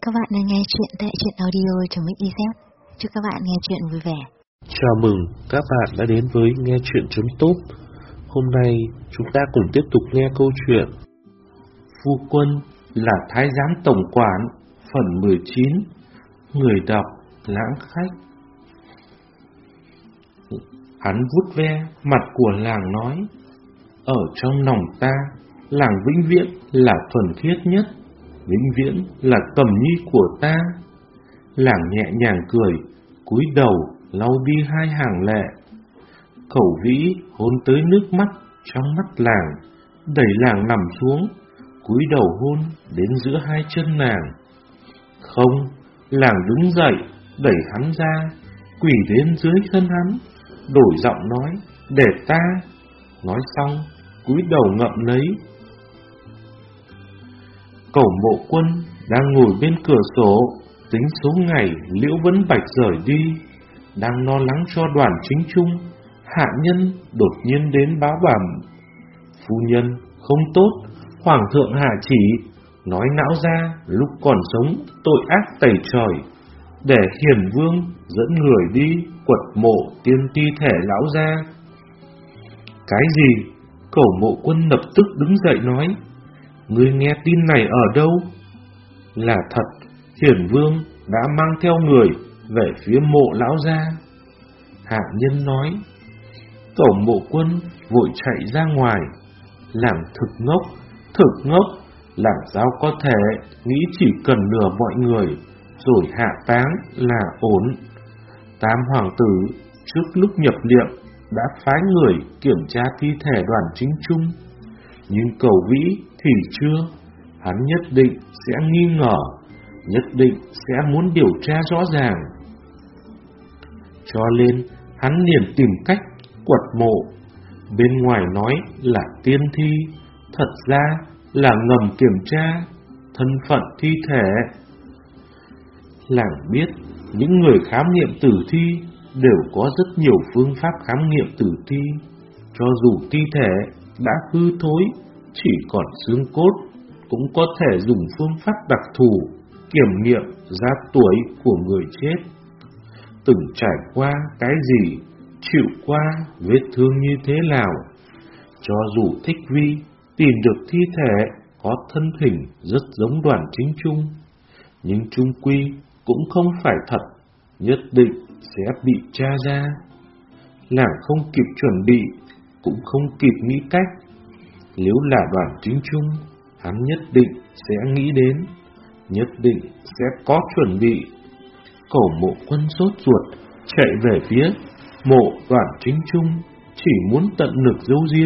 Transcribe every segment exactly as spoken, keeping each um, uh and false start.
Các bạn đang nghe chuyện tại truyện audio.mixyz. Chúc các bạn nghe chuyện vui vẻ. Chào mừng các bạn đã đến với nghe chuyện.top. Hôm nay chúng ta cùng tiếp tục nghe câu chuyện Phu Quân là Thái Giám Tổng Quản, phần mười chín. Người đọc Lãng Khách. Hắn vuốt ve mặt của làng nói: ở trong lòng ta, làng vĩnh viễn là thuần khiết nhất, vĩnh viễn là Cẩm Nhi của ta. Làng nhẹ nhàng cười, cúi đầu lau đi hai hàng lệ. Cẩu Vĩ hôn tới nước mắt trong mắt làng, đẩy làng nằm xuống, cúi đầu hôn đến giữa hai chân nàng. Không, làng đứng dậy, đẩy hắn ra, quỳ đến dưới thân hắn, đổi giọng nói: để ta. Nói xong, cúi đầu ngậm lấy. Cẩu Mộ Quân đang ngồi bên cửa sổ, tính số ngày Liễu Vân Bạch rời đi, đang lo lắng cho Đoàn Chính Trung. Hạ nhân đột nhiên đến báo bẩm: phu nhân không tốt, hoàng thượng hạ chỉ, nói não ra lúc còn sống tội ác tày trời, để Hiền Vương dẫn người đi quật mộ tiên ti thể lão gia. Cái gì? Cẩu Mộ Quân lập tức đứng dậy nói: ngươi nghe tin này ở đâu? Là thật, Hiền Vương đã mang theo người về phía mộ lão gia. Hạ nhân nói. Cẩu Mộ Quân vội chạy ra ngoài. Làng thực ngốc, thực ngốc. Làng sao có thể nghĩ chỉ cần lừa mọi người rồi hạ táng là ổn. Tam hoàng tử trước lúc nhập liệm đã phái người kiểm tra thi thể Đoàn Chính Trung, nhưng Cẩu Vĩ thì chưa. Hắn nhất định sẽ nghi ngờ, nhất định sẽ muốn điều tra rõ ràng. Cho nên hắn liền tìm cách quật mộ. Bên ngoài nói là tiên thi, thật ra là ngầm kiểm tra thân phận thi thể. Làng biết những người khám nghiệm tử thi đều có rất nhiều phương pháp khám nghiệm tử thi. Cho dù thi thể đã hư thối, chỉ còn xương cốt, cũng có thể dùng phương pháp đặc thù kiểm nghiệm ra tuổi của người chết. Từng trải qua cái gì, chịu qua vết thương như thế nào. Cho dù Thích Vi tìm được thi thể có thân hình rất giống Đoàn Chính Trung, nhưng chung quy cũng không phải thật, nhất định sẽ bị tra ra. Làng không kịp chuẩn bị, cũng không kịp nghĩ cách. Nếu là Đoàn Chính Trung, hắn nhất định sẽ nghĩ đến, nhất định sẽ có chuẩn bị. Cẩu Mộ Quân sốt ruột chạy về phía mộ Đoàn Chính Trung, chỉ muốn tận lực giấu giếm.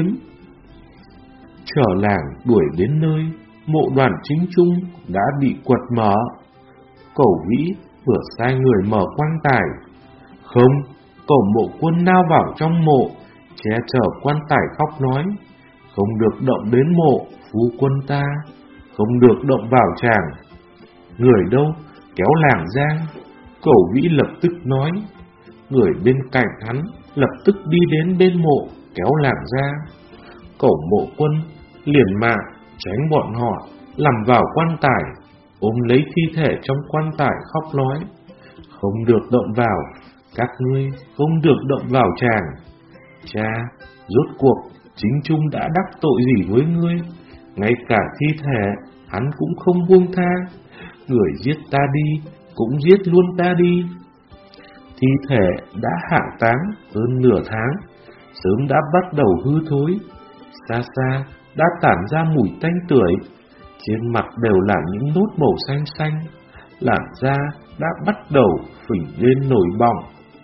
Chờ làng đuổi đến nơi, mộ Đoàn Chính Trung đã bị quật mở. Cẩu Vĩ vừa sai người mở quan tài. Không, Cẩu Mộ Quân lao vào trong mộ, che chở quan tài khóc nói: không được động đến mộ phu quân ta, không được động vào chàng. Người đâu, kéo làng ra. Cẩu Vĩ lập tức nói. Người bên cạnh hắn lập tức đi đến bên mộ, kéo làng ra. Cẩu Mộ Quân liền mạng tránh bọn họ, nằm vào quan tài, ôm lấy thi thể trong quan tài khóc nói: không được động vào, các ngươi không được động vào chàng. Cha, rốt cuộc Chính Trung đã đắc tội gì với ngươi? Ngay cả thi thể hắn cũng không buông tha. Người giết ta đi, cũng giết luôn ta đi. Thi thể đã hạ táng hơn nửa tháng, sớm đã bắt đầu hư thối, xa xa đã tản ra mùi tanh tưởi, trên mặt đều là những nốt màu xanh xanh, làn da đã bắt đầu phình lên nổi bọng.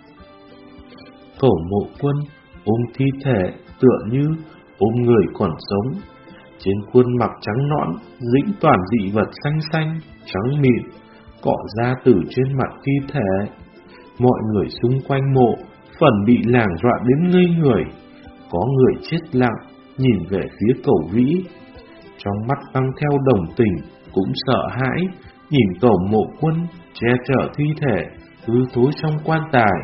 Cẩu Mộ Quân ôm thi thể tựa như ôm người còn sống, trên khuôn mặt trắng nõn dính toàn dị vật xanh xanh, trắng mịn, cọ ra từ trên mặt thi thể. Mọi người xung quanh mộ phần bị làng dọa đến ngây người, có người chết lặng nhìn về phía Cẩu Vĩ, trong mắt mang theo đồng tình cũng sợ hãi, nhìn Cẩu Mộ Quân che chở thi thể hư thối trong quan tài.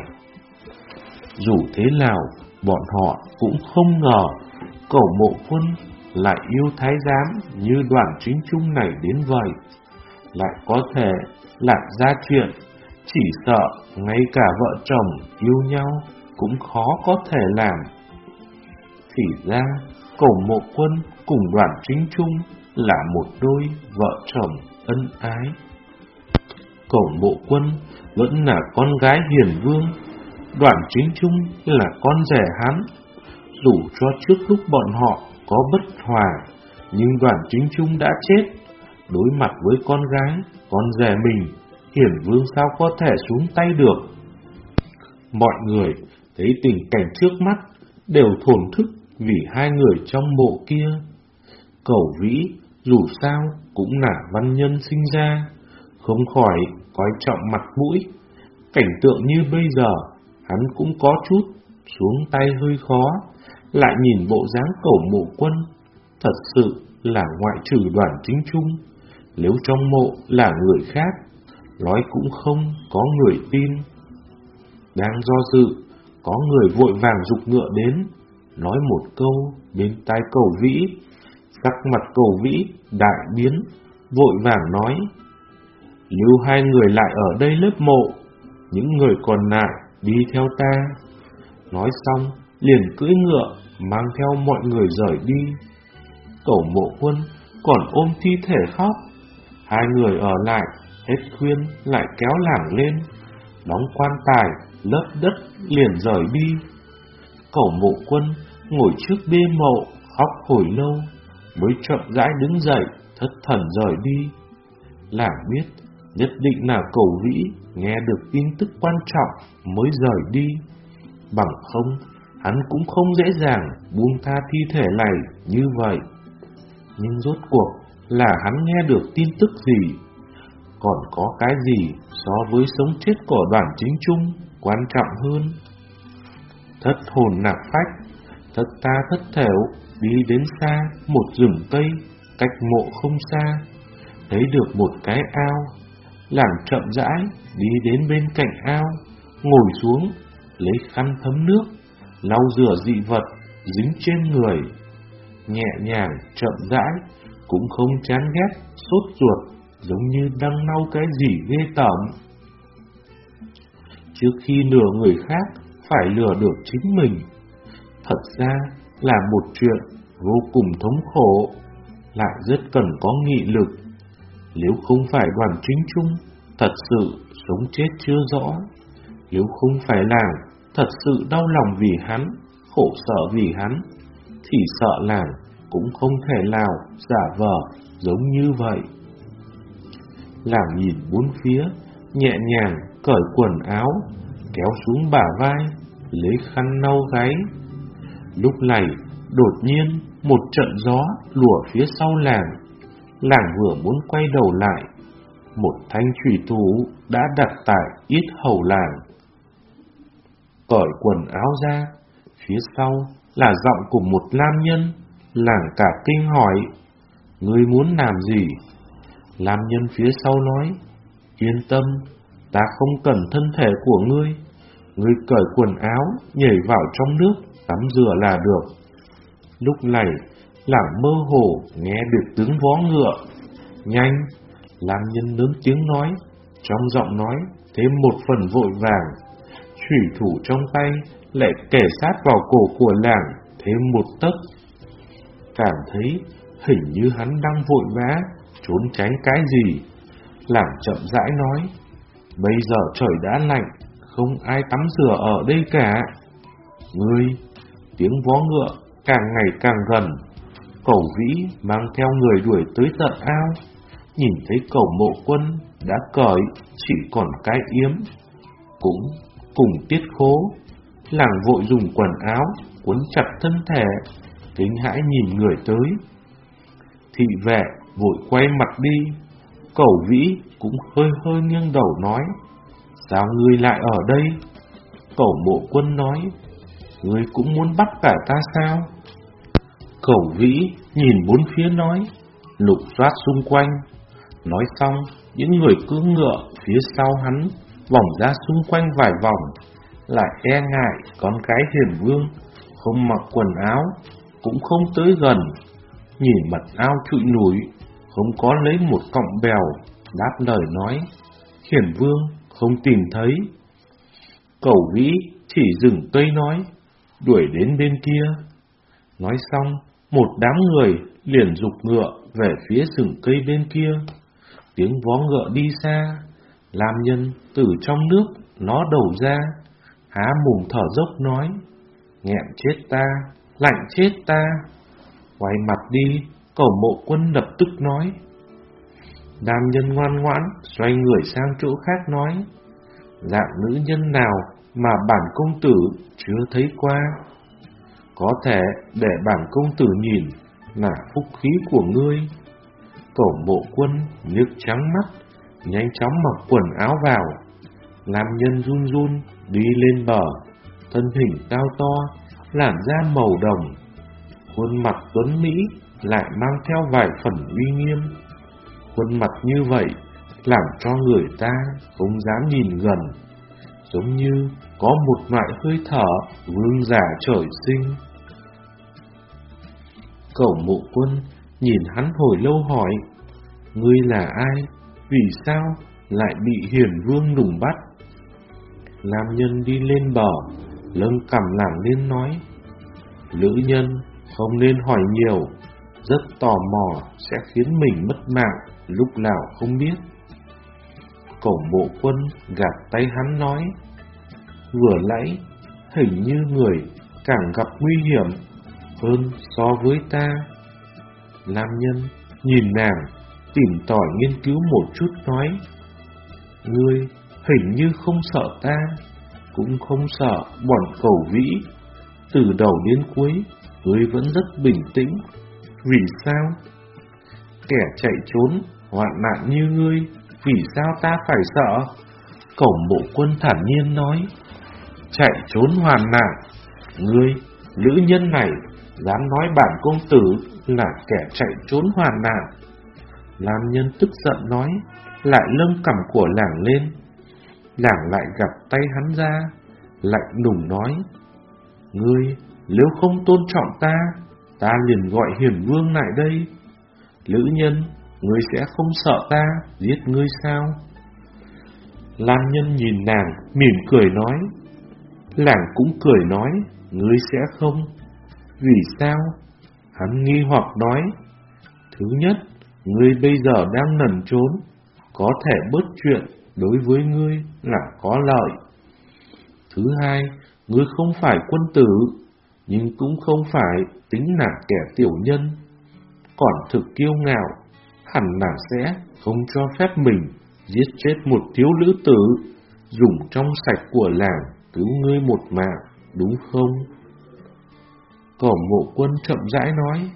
Dù thế nào, bọn họ cũng không ngờ Cẩu Mộ Quân lại yêu thái giám như Đoàn Chính Trung này đến vậy. lại có thể lạc ra chuyện, chỉ sợ ngay cả vợ chồng yêu nhau cũng khó có thể làm. Thì ra Cẩu Mộ Quân cùng Đoàn Chính Trung là một đôi vợ chồng ân ái. Cẩu Mộ Quân vẫn là con gái hiền vương, Đoàn Chính Trung là con rể hắn. Dù cho trước lúc bọn họ có bất hòa, nhưng Đoàn Chính Trung đã chết. Đối mặt với con gái, con rể mình, hiền vương sao có thể xuống tay được. Mọi người thấy tình cảnh trước mắt đều thổn thức vì hai người trong mộ kia. Cẩu Vĩ dù sao cũng là văn nhân sinh ra, không khỏi coi trọng mặt mũi. Cảnh tượng như bây giờ, hắn cũng có chút xuống tay hơi khó. Lại nhìn bộ dáng Cẩu Mộ Quân, thật sự là ngoại trừ Đoàn Chính Trung, nếu trong mộ là người khác, nói cũng không có người tin. Đang do dự, có người vội vàng giục ngựa đến, nói một câu bên tai Cẩu Vĩ. Sắc mặt Cẩu Vĩ đại biến, vội vàng nói: lưu hai người lại ở đây lớp mộ, những người còn lại đi theo ta. Nói xong liền cưỡi ngựa mang theo mọi người rời đi. Cẩu Mộ Quân còn ôm thi thể khóc. Hai người ở lại hết khuyên lại kéo lảng lên, đóng quan tài lấp đất liền rời đi. Cẩu Mộ Quân ngồi trước bia mộ khóc hồi lâu, mới chậm rãi đứng dậy thất thần rời đi. Làng biết nhất định là Cẩu Vĩ nghe được tin tức quan trọng mới rời đi, bằng không hắn cũng không dễ dàng buông tha thi thể này như vậy. Nhưng rốt cuộc là hắn nghe được tin tức gì? Còn có cái gì so với sống chết của Đoàn Chính Trung quan trọng hơn? Thất hồn lạc phách, thất ta thất thểu đi đến xa một rừng cây cách mộ không xa, thấy được một cái ao. Làng chậm rãi đi đến bên cạnh ao, ngồi xuống lấy khăn thấm nước lau rửa dị vật dính trên người, nhẹ nhàng chậm rãi, cũng không chán ghét sốt ruột, giống như đang lau cái gì ghê tởm. Trước khi lừa người khác phải lừa được chính mình, thật ra là một chuyện vô cùng thống khổ, lại rất cần có nghị lực. Nếu không phải Đoàn Chính Trung thật sự sống chết chưa rõ, nếu không phải làng thật sự đau lòng vì hắn, khổ sở vì hắn, thì sợ làng cũng không thể nào giả vờ giống như vậy. Làng nhìn bốn phía, nhẹ nhàng cởi quần áo, kéo xuống bả vai, lấy khăn lau gáy. Lúc này đột nhiên một trận gió lùa phía sau làng. Làng vừa muốn quay đầu lại, một thanh chùy thủ đã đặt tại yết hầu làng. Cởi quần áo ra, phía sau là giọng của một nam nhân. Làng cả kinh hỏi: ngươi muốn làm gì? Nam nhân phía sau nói: yên tâm, ta không cần thân thể của ngươi. Ngươi cởi quần áo, nhảy vào trong nước, tắm rửa là được. Lúc này, làng mơ hồ nghe được tiếng vó ngựa. Nhanh! Nam nhân lớn tiếng nói, trong giọng nói thêm một phần vội vàng. Chủy thủ trong tay lại kề sát vào cổ của làng thêm một tấc. Cảm thấy hình như hắn đang vội vã trốn tránh cái gì. Làng chậm rãi nói: bây giờ trời đã lạnh, không ai tắm rửa ở đây cả. Ngươi! Tiếng vó ngựa càng ngày càng gần. Cẩu Vĩ mang theo người đuổi tới tận ao. Nhìn thấy Cẩu Mộ Quân đã cởi chỉ còn cái yếm, cũng cùng tiết khố. Làng vội dùng quần áo cuốn chặt thân thể, kinh hãi nhìn người tới. Thị vệ vội quay mặt đi. Cẩu Vĩ cũng hơi hơi nghiêng đầu nói: sao ngươi lại ở đây? Cẩu Mộ Quân nói: ngươi cũng muốn bắt cả ta sao? Cẩu Vĩ nhìn bốn phía nói, lục soát xung quanh. Nói xong, những người cưỡi ngựa phía sau hắn vòng ra xung quanh vài vòng, lại e ngại con cái hiền vương không mặc quần áo, cũng không tới gần. Nhìn mặt ao trụi lủi, không có lấy một cọng bèo, đáp lời nói: Hiển vương không tìm thấy. Cẩu Vĩ chỉ dừng cây nói: đuổi đến bên kia. Nói xong, một đám người liền giục ngựa về phía rừng cây bên kia. Tiếng vó ngựa đi xa, Lam Nhân từ trong nước nó đầu ra, há mồm thở dốc nói: nghẹn chết ta, lạnh chết ta. Quay mặt đi, Cẩu Mộ Quân lập tức nói. Nam nhân ngoan ngoãn xoay người sang chỗ khác nói: dạng nữ nhân nào mà bản công tử chưa thấy qua? Có thể để bản công tử nhìn là phúc khí của ngươi. Cẩu Mộ Quân nhức trắng mắt, nhanh chóng mặc quần áo vào. Nam nhân run run đi lên bờ, thân hình cao to, làn da màu đồng, khuôn mặt tuấn mỹ lại mang theo vài phần uy nghiêm. Khuôn mặt như vậy làm cho người ta không dám nhìn gần, giống như có một loại hơi thở vương giả trời sinh. Cẩu Mộ Quân nhìn hắn hồi lâu hỏi: ngươi là ai? Vì sao lại bị Hiển vương đùng bắt? Nam nhân đi lên bờ, lưng cằm lảng lên nói: nữ nhân không nên hỏi nhiều, rất tò mò sẽ khiến mình mất mạng lúc nào không biết. Cẩu Mộ Quân gạt tay hắn nói: vừa nãy hình như người càng gặp nguy hiểm hơn so với ta. Nam nhân nhìn nàng, tìm tòi nghiên cứu một chút nói: ngươi hình như không sợ ta, cũng không sợ bọn Cẩu Vĩ. Từ đầu đến cuối ngươi vẫn rất bình tĩnh, vì sao? Kẻ chạy trốn hoạn nạn như ngươi, vì sao ta phải sợ? Cẩu Mộ Quân thản nhiên nói: chạy trốn hoàn nạn? Ngươi, nữ nhân này, dám nói bản công tử là kẻ chạy trốn hoàn nạn? Nam nhân tức giận nói, lại lưng cằm của lảng lên. Lảng lại gạt tay hắn ra, lạnh lùng nói: ngươi nếu không tôn trọng ta, ta liền gọi Hiển vương lại đây. Nữ nhân, ngươi sẽ không sợ ta giết ngươi sao? Lam nhân nhìn nàng, mỉm cười nói. Lảng cũng cười nói: ngươi sẽ không. Vì sao? Hắn nghi hoặc nói: thứ nhất, ngươi bây giờ đang lẩn trốn, có thể bớt chuyện đối với ngươi là có lợi. Thứ hai, ngươi không phải quân tử, nhưng cũng không phải tính là kẻ tiểu nhân. Còn thực kiêu ngạo, hẳn là sẽ không cho phép mình giết chết một thiếu nữ tử, dùng trong sạch của làng cứu ngươi một mạng, đúng không? Cẩu Mộ Quân chậm rãi nói.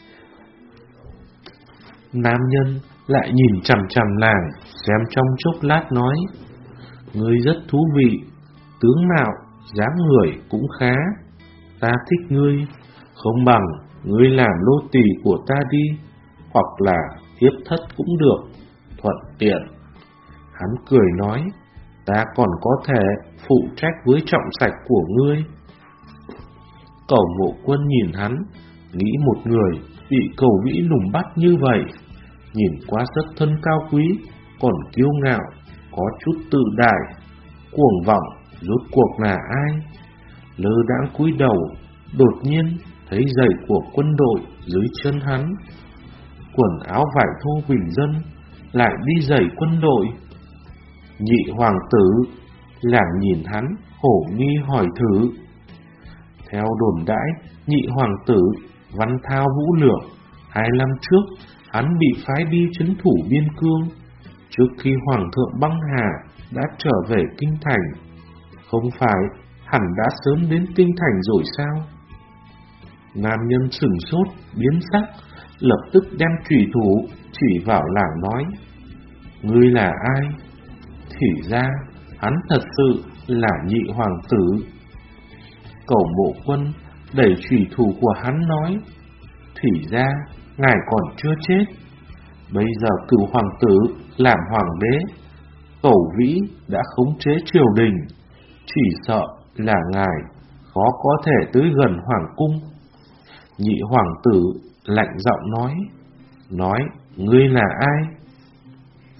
Nam nhân lại nhìn chằm chằm nàng, xem trong chốc lát nói: ngươi rất thú vị, tướng mạo, dáng người cũng khá, ta thích ngươi. Không bằng ngươi làm nô tỳ của ta đi, hoặc là thiếp thất cũng được, thuận tiện. Hắn cười nói: ta còn có thể phụ trách với trọng sạch của ngươi. Cẩu Mộ Quân nhìn hắn, nghĩ một người bị Cẩu Vĩ lùng bắt như vậy, nhìn qua rất thân cao quý, còn kiêu ngạo, có chút tự đại, cuồng vọng, rốt cuộc là ai? Lơ đãng cúi đầu, đột nhiên thấy giày của quân đội dưới chân hắn. Quần áo vải thô bình dân lại đi giày quân đội. Nhị hoàng tử, lảng nhìn hắn, hổ nghi hỏi thử. Theo đồn đãi, nhị hoàng tử Văn Thao Vũ Lượng, hai năm trước hắn bị phái đi trấn thủ biên cương, trước khi hoàng thượng băng hà đã trở về kinh thành. Không phải hẳn đã sớm đến kinh thành rồi sao? Nam nhân sửng sốt, biến sắc, lập tức đem chủy thủ chỉ vào lảng nói: ngươi là ai? Thì ra hắn thật sự là nhị hoàng tử. Cẩu Mộ Quân đẩy chủy thủ của hắn nói: thì ra ngài còn chưa chết. Bây giờ cửu hoàng tử làm hoàng đế, Cẩu Vĩ đã khống chế triều đình, chỉ sợ là ngài khó có thể tới gần hoàng cung. Nhị hoàng tử lạnh giọng nói: nói ngươi là ai?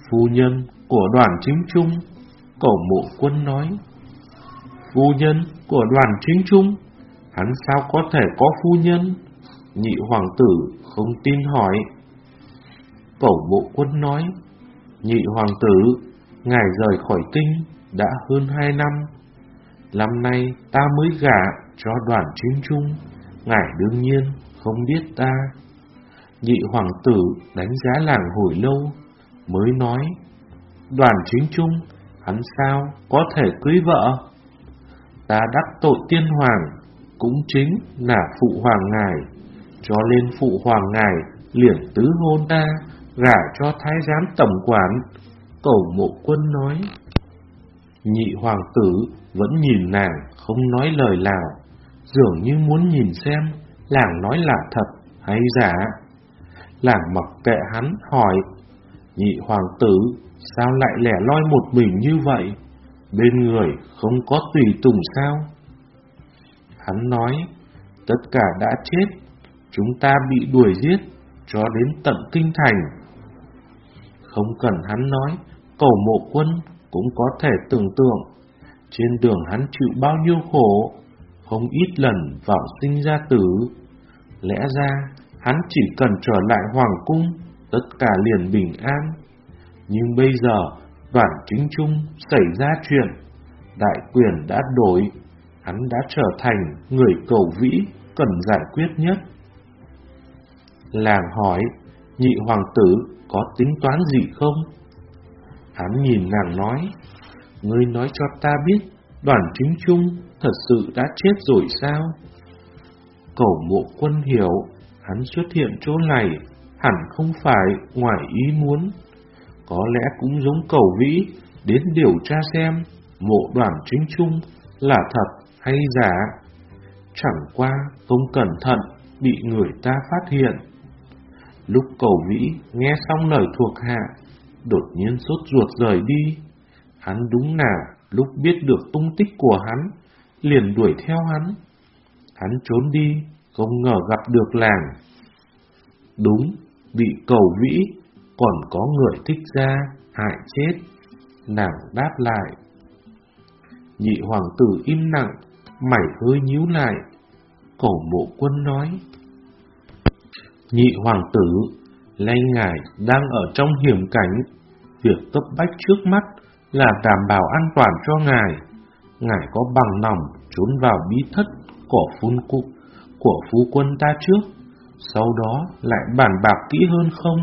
Phu nhân của Đoàn Chính Trung. Cẩu Mộ Quân nói. Phu nhân của Đoàn Chính Trung? Hắn sao có thể có phu nhân? Nhị hoàng tử không tin hỏi. Cẩu Mộ Quân nói. Nhị hoàng tử, ngài rời khỏi kinh đã hơn hai năm. Năm nay ta mới gả cho Đoàn Chính Trung, ngài đương nhiên không biết ta. Nhị hoàng tử đánh giá làng hồi lâu, mới nói. Đoàn Chính Trung, hắn sao có thể cưới vợ? Ta đắc tội tiên hoàng, cũng chính là phụ hoàng ngài, cho nên phụ hoàng ngài liền tứ hôn ta, gả cho thái giám tổng quản. Cẩu Mộ Quân nói. Nhị hoàng tử vẫn nhìn nàng không nói lời nào, dường như muốn nhìn xem làng nói là thật hay giả. Làng mặc kệ hắn hỏi. Nhị hoàng tử sao lại lẻ loi một mình như vậy? Bên người không có tùy tùng sao? Hắn nói. Tất cả đã chết, chúng ta bị đuổi giết cho đến tận kinh thành. Không cần hắn nói, Cẩu Mộ Quân cũng có thể tưởng tượng. Trên đường hắn chịu bao nhiêu khổ, không ít lần vào sinh ra tử. Lẽ ra hắn chỉ cần trở lại hoàng cung, tất cả liền bình an. Nhưng bây giờ Đoàn Chính Trung xảy ra chuyện, đại quyền đã đổi, hắn đã trở thành người cầu vĩ cần giải quyết nhất. Làng hỏi. Nhị hoàng tử có tính toán gì không? Hắn nhìn nàng nói. Ngươi nói cho ta biết, Đoàn Chính Trung thật sự đã chết rồi sao? Cẩu Mộ Quân hiểu, hắn xuất hiện chỗ này hẳn không phải ngoài ý muốn. Có lẽ cũng giống Cẩu Vĩ đến điều tra xem mộ Đoàn Chính Trung là thật hay giả. Chẳng qua không cẩn thận bị người ta phát hiện. Lúc Cẩu Vĩ nghe xong lời thuộc hạ, đột nhiên sốt ruột rời đi. Hắn đúng là lúc biết được tung tích của hắn, liền đuổi theo hắn. Hắn trốn đi, không ngờ gặp được làng. Đúng, bị Cẩu Vĩ còn có người thích ra hại chết. Nàng đáp lại. Nhị hoàng tử im lặng, mày hơi nhíu lại. Cẩu Mộ Quân nói. Nhị hoàng tử, nay ngài đang ở trong hiểm cảnh, việc cấp bách trước mắt là đảm bảo an toàn cho ngài. Ngài có bằng lòng trốn vào bí thất của phun cụ của phu quân ta trước, sau đó lại bàn bạc kỹ hơn không?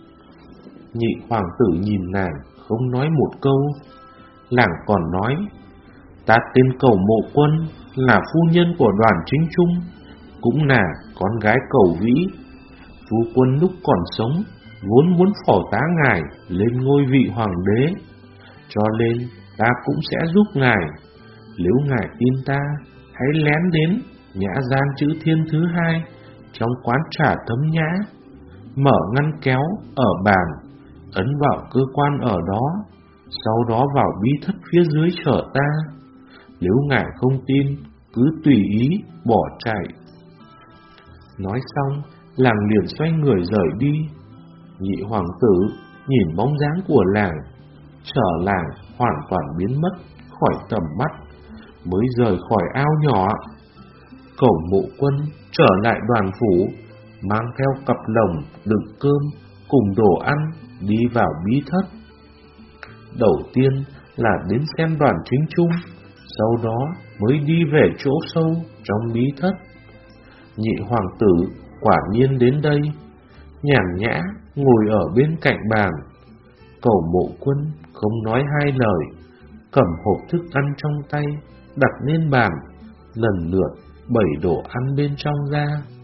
Nhị hoàng tử nhìn nàng không nói một câu. Làng còn nói. Ta tên Cẩu Mộ Quân, là phu nhân của Đoàn Chính Trung, cũng là con gái Cẩu Vĩ. Phu quân lúc còn sống vốn muốn phò tá ngài lên ngôi vị hoàng đế, cho nên ta cũng sẽ giúp ngài. Nếu ngài tin ta, hãy lén đến nhã gian chữ thiên thứ hai trong quán trà Thấm Nhã, mở ngăn kéo ở bàn, ấn vào cơ quan ở đó, sau đó vào bí thất phía dưới chờ ta. Nếu ngài không tin, cứ tùy ý bỏ chạy. Nói xong, làng liền xoay người rời đi. Nhị hoàng tử nhìn bóng dáng của làng, trở làng hoàn toàn biến mất khỏi tầm mắt, mới rời khỏi ao nhỏ. Cẩu Mộ Quân trở lại đoàn phủ, mang theo cặp lồng đựng cơm cùng đồ ăn đi vào bí thất. Đầu tiên là đến xem Đoàn Chính Trung, sau đó mới đi về chỗ sâu trong bí thất. Nhị hoàng tử quả nhiên đến đây, nhàn nhã ngồi ở bên cạnh bàn. Cẩu Mộ Quân không nói hai lời, cầm hộp thức ăn trong tay đặt lên bàn, lần lượt bẩy đồ ăn bên trong ra.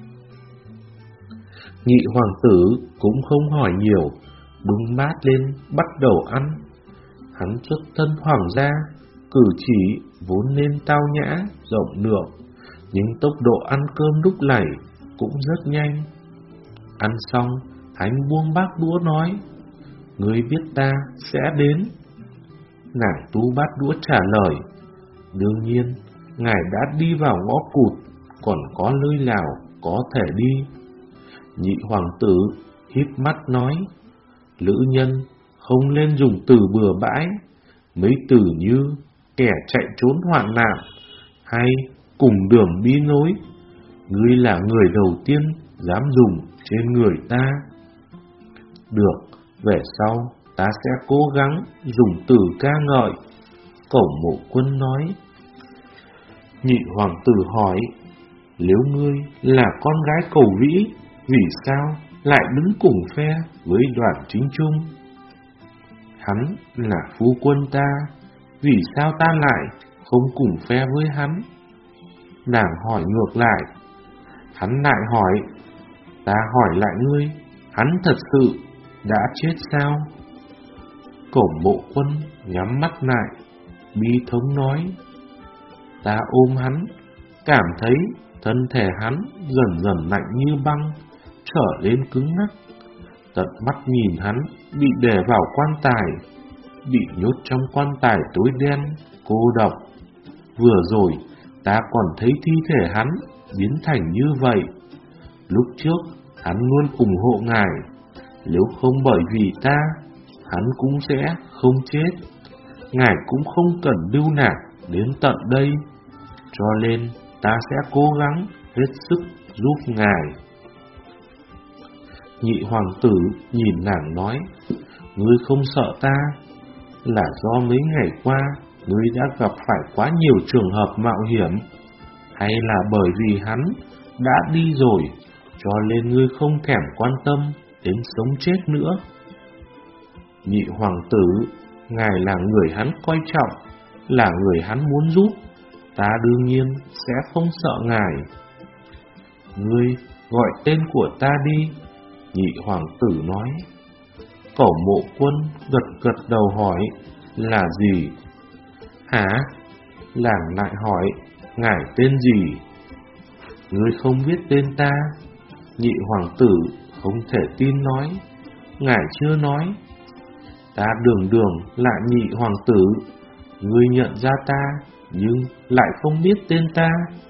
Nhị hoàng tử cũng không hỏi nhiều, bưng bát lên bắt đầu ăn. Hắn xuất thân hoàng gia, cử chỉ vốn nên tao nhã, rộng lượng, nhưng tốc độ ăn cơm lúc này cũng rất nhanh. Ăn xong, hắn buông bát đũa nói, ngươi biết ta sẽ đến. Nàng tú bát đũa trả lời, đương nhiên, ngài đã đi vào ngõ cụt, còn có nơi nào có thể đi. Nhị hoàng tử híp mắt nói, lữ nhân không nên dùng từ bừa bãi, mấy từ như kẻ chạy trốn hoạn nạn hay cùng đường đi nối. Ngươi là người đầu tiên dám dùng trên người ta. Được, về sau ta sẽ cố gắng dùng từ ca ngợi, Cẩu Mộ Quân nói. Nhị hoàng tử hỏi, nếu ngươi là con gái Cẩu Vĩ, vì sao lại đứng cùng phe với Đoàn Chính Trung? Hắn là phu quân ta, vì sao ta lại không cùng phe với hắn? Nàng hỏi ngược lại. Hắn lại hỏi, ta hỏi lại ngươi, hắn thật sự đã chết sao? Cẩu Mộ Quân nhắm mắt lại, bi thống nói. Ta ôm hắn, cảm thấy thân thể hắn dần dần lạnh như băng, trở lên cứng ngắc. Tận mắt nhìn hắn bị để vào quan tài, bị nhốt trong quan tài tối đen, cô độc. Vừa rồi ta còn thấy thi thể hắn biến thành như vậy. Lúc trước hắn luôn ủng hộ ngài, nếu không bởi vì ta, hắn cũng sẽ không chết. Ngài cũng không cần lưu nạc đến tận đây, cho nên ta sẽ cố gắng hết sức giúp ngài. Nhị hoàng tử nhìn nàng nói, ngươi không sợ ta, là do mấy ngày qua ngươi đã gặp phải quá nhiều trường hợp mạo hiểm, hay là bởi vì hắn đã đi rồi, cho nên ngươi không thèm quan tâm đến sống chết nữa? Nhị hoàng tử, ngài là người hắn coi trọng, là người hắn muốn giúp, ta đương nhiên sẽ không sợ ngài. Ngươi gọi tên của ta đi, nhị hoàng tử nói. Cẩu Mộ Quân gật gật đầu hỏi, là gì? Hả? Nàng lại hỏi, ngài tên gì? Ngươi không biết tên ta? Nhị hoàng tử không thể tin nói, ngài chưa nói. Ta đường đường là nhị hoàng tử, ngươi nhận ra ta nhưng lại không biết tên ta.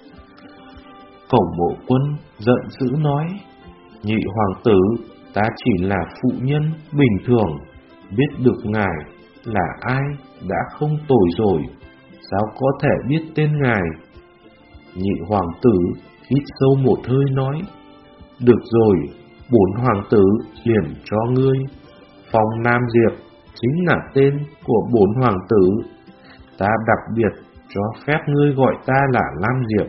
Cẩu Mộ Quân giận dữ nói, nhị hoàng tử, ta chỉ là phụ nhân bình thường, biết được ngài là ai đã không tồi rồi, sao có thể biết tên ngài? Nhị hoàng tử hít sâu một hơi nói, được rồi, bổn hoàng tử liền cho ngươi. Phong Nam Diệp chính là tên của bổn hoàng tử, ta đặc biệt cho phép ngươi gọi ta là Lam Diệp.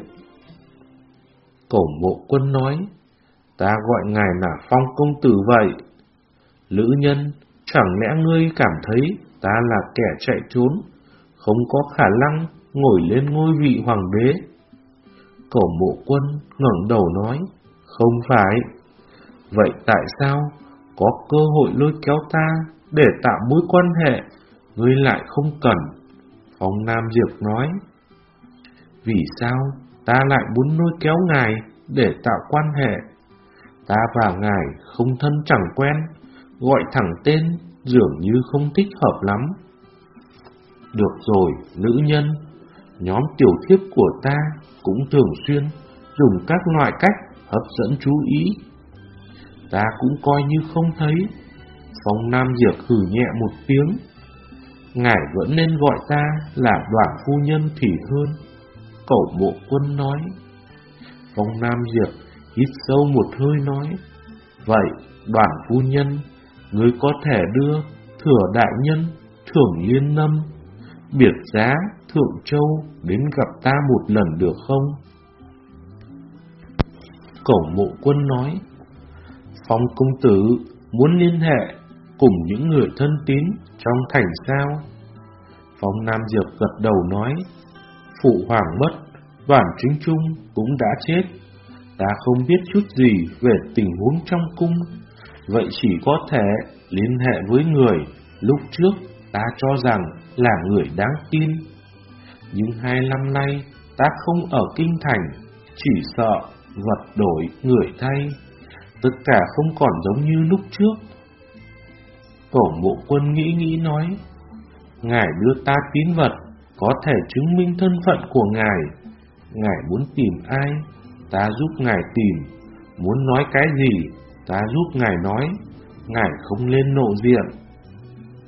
Cẩu Mộ Quân nói, ta gọi ngài là Phong công tử vậy. Lữ nhân, chẳng lẽ ngươi cảm thấy ta là kẻ chạy trốn, không có khả năng ngồi lên ngôi vị hoàng đế? Cẩu Mộ Quân ngẩng đầu nói, không phải. Vậy tại sao có cơ hội lôi kéo ta để tạo mối quan hệ, ngươi lại không cần? Phong Nam Diệp nói, vì sao ta lại muốn lôi kéo ngài để tạo quan hệ? Ta và ngài không thân chẳng quen, gọi thẳng tên dường như không thích hợp lắm. Được rồi, nữ nhân, nhóm tiểu thiếp của ta cũng thường xuyên dùng các loại cách hấp dẫn chú ý. Ta cũng coi như không thấy. Phong Nam Diệp hừ nhẹ một tiếng, ngài vẫn nên gọi ta là Đoàn phu nhân thì hơn. Cẩu Mộ Quân nói. Phong Nam Diệp hít sâu một hơi nói, vậy Đoàn phu nhân, ngươi có thể đưa Thừa đại nhân, Thưởng Liên Lâm, biệt giá Thượng Châu đến gặp ta một lần được không? Cẩu Mộ Quân nói, Phong công tử muốn liên hệ cùng những người thân tín trong thành sao? Phong Nam Diệp gật đầu nói, phụ hoàng mất, Đoàn Chính Trung cũng đã chết, ta không biết chút gì về tình huống trong cung, vậy chỉ có thể liên hệ với người lúc trước ta cho rằng là người đáng tin. Nhưng hai năm nay ta không ở kinh thành, chỉ sợ vật đổi người thay, tất cả không còn giống như lúc trước. Cẩu Mộ Quân nghĩ nghĩ nói, ngài đưa ta tín vật có thể chứng minh thân phận của ngài. Ngài muốn tìm ai, ta giúp ngài tìm. Muốn nói cái gì, ta giúp ngài nói. Ngài không lên nộ diện.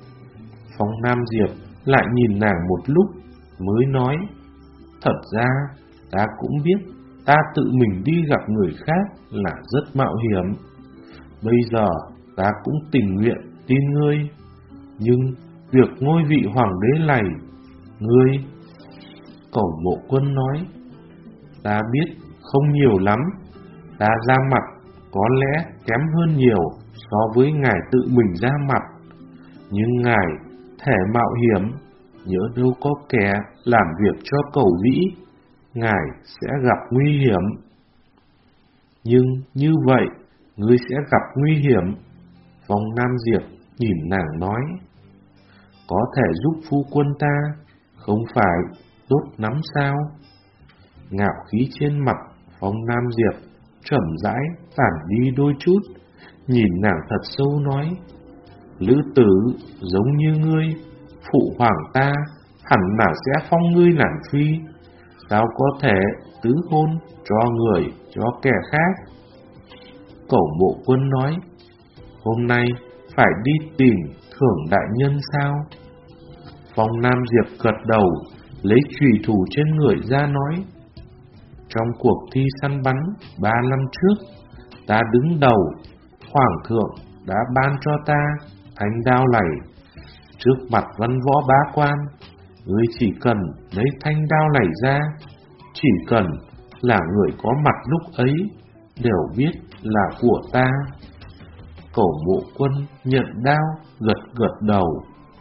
Phong Nam Diệp lại nhìn nàng một lúc, mới nói: Thật ra, ta cũng biết ta tự mình đi gặp người khác là rất mạo hiểm. Bây giờ ta cũng tình nguyện tin ngươi. Nhưng việc ngôi vị hoàng đế này, ngươi... Cẩu Mộ Quân nói: Ta biết không nhiều lắm. Ta ra mặt có lẽ kém hơn nhiều so với ngài tự mình ra mặt. Nhưng ngài thể mạo hiểm, nhớ đâu có kẻ làm việc cho Cẩu Vĩ, ngài sẽ gặp nguy hiểm. Nhưng như vậy, ngươi sẽ gặp nguy hiểm. Phong Nam Diệp nhìn nàng nói: Có thể giúp phu quân ta, không phải tốt lắm sao? Ngạo khí trên mặt Phong Nam Diệp chậm rãi tản đi đôi chút, nhìn nàng thật sâu nói: Lữ tử giống như ngươi, phụ hoàng ta hẳn là sẽ phong ngươi làm phi, sao có thể tứ hôn cho người cho kẻ khác? Cẩu Mộ Quân nói: Hôm nay phải đi tìm Thưởng đại nhân sao? Phong Nam Diệp gật đầu, lấy chùy thủ trên người ra nói: Trong cuộc thi săn bắn ba năm trước, ta đứng đầu, hoàng thượng đã ban cho ta thanh đao này. Trước mặt văn võ bá quan, ngươi chỉ cần lấy thanh đao này ra, chỉ cần là người có mặt lúc ấy đều biết là của ta. Cẩu Mộ Quân nhận đao, gật gật đầu.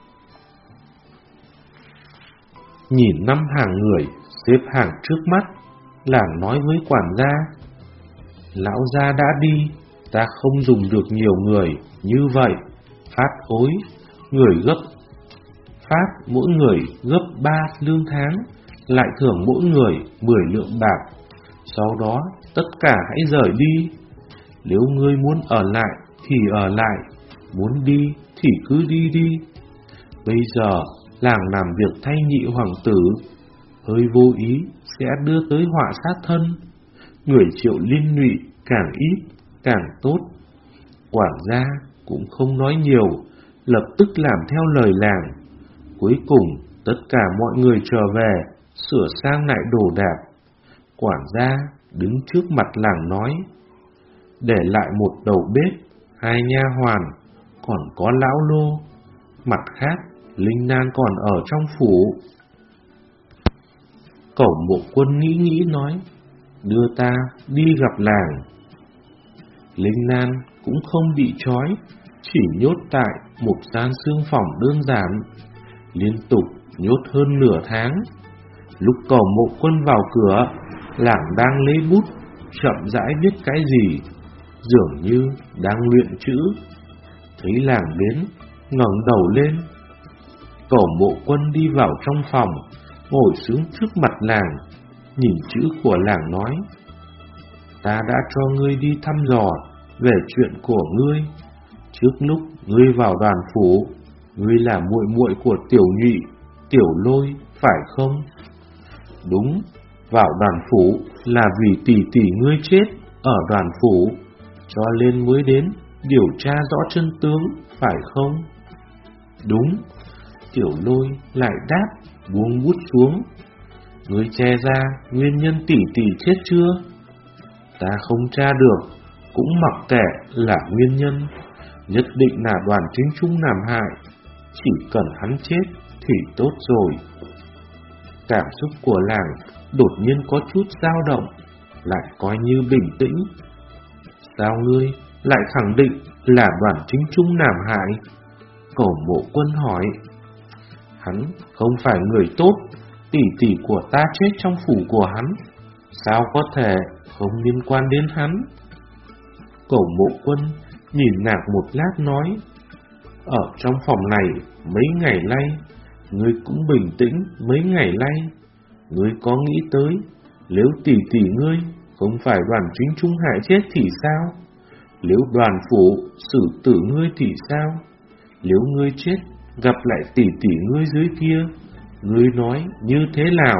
Nhìn năm hàng người xếp hàng trước mắt, làng nói với quản gia: Lão gia đã đi, ta không dùng được nhiều người như vậy. Phát hối, người gấp phát mỗi người gấp ba lương tháng, lại thưởng mỗi người mười lượng bạc. Sau đó tất cả hãy rời đi. Nếu ngươi muốn ở lại thì ở lại, muốn đi thì cứ đi đi. Bây giờ làng làm việc thay nhị hoàng tử, hơi vô ý sẽ đưa tới họa sát thân. Người chịu liên lụy càng ít càng tốt. Quản gia cũng không nói nhiều, lập tức làm theo lời làng. Cuối cùng tất cả mọi người trở về, sửa sang lại đồ đạc. Quản gia đứng trước mặt làng nói: Để lại một đầu bếp, hai nha hoàn, còn có lão lô. Mặt khác, Linh Nan còn ở trong phủ. Cẩu Mộ Quân nghĩ nghĩ nói: Đưa ta đi gặp làng. Linh Nan cũng không bị trói, chỉ nhốt tại một gian xương phòng đơn giản, liên tục nhốt hơn nửa tháng. Lúc Cẩu Mộ Quân vào cửa, làng đang lấy bút chậm rãi viết cái gì, dường như đang luyện chữ. Thấy làng đến, ngẩng đầu lên. Cẩu Mộ Quân đi vào trong phòng, ngồi xuống trước mặt làng, nhìn chữ của làng nói: Ta đã cho ngươi đi thăm dò về chuyện của ngươi. Trước lúc ngươi vào đoàn phủ, ngươi là muội muội của Tiểu Nhụy, Tiểu Lôi, phải không? Đúng, vào đoàn phủ là vì tỷ tỷ ngươi chết ở đoàn phủ, cho nên mới đến điều tra rõ chân tướng, phải không? Đúng. Tiểu Lôi lại đáp, buông bút xuống. Ngươi che ra nguyên nhân tỷ tỷ chết chưa? Ta không tra được, cũng mặc kệ là nguyên nhân, nhất định là Đoàn Chính Trung làm hại. Chỉ cần hắn chết thì tốt rồi. Cảm xúc của làng đột nhiên có chút dao động, lại coi như bình tĩnh. Sao ngươi lại khẳng định là Đoàn Chính Trung làm hại? Cẩu Mộ Quân hỏi. Hắn không phải người tốt, tỷ tỷ của ta chết trong phủ của hắn, sao có thể không liên quan đến hắn? Cẩu Mộ Quân nhìn nàng một lát nói: Ở trong phòng này mấy ngày nay, ngươi cũng bình tĩnh mấy ngày nay. Ngươi có nghĩ tới, nếu tỷ tỷ ngươi không phải Đoàn Chính Trung hại chết thì sao? Nếu đoàn phủ xử tử ngươi thì sao? Nếu ngươi chết gặp lại tỷ tỷ ngươi dưới kia, ngươi nói như thế nào?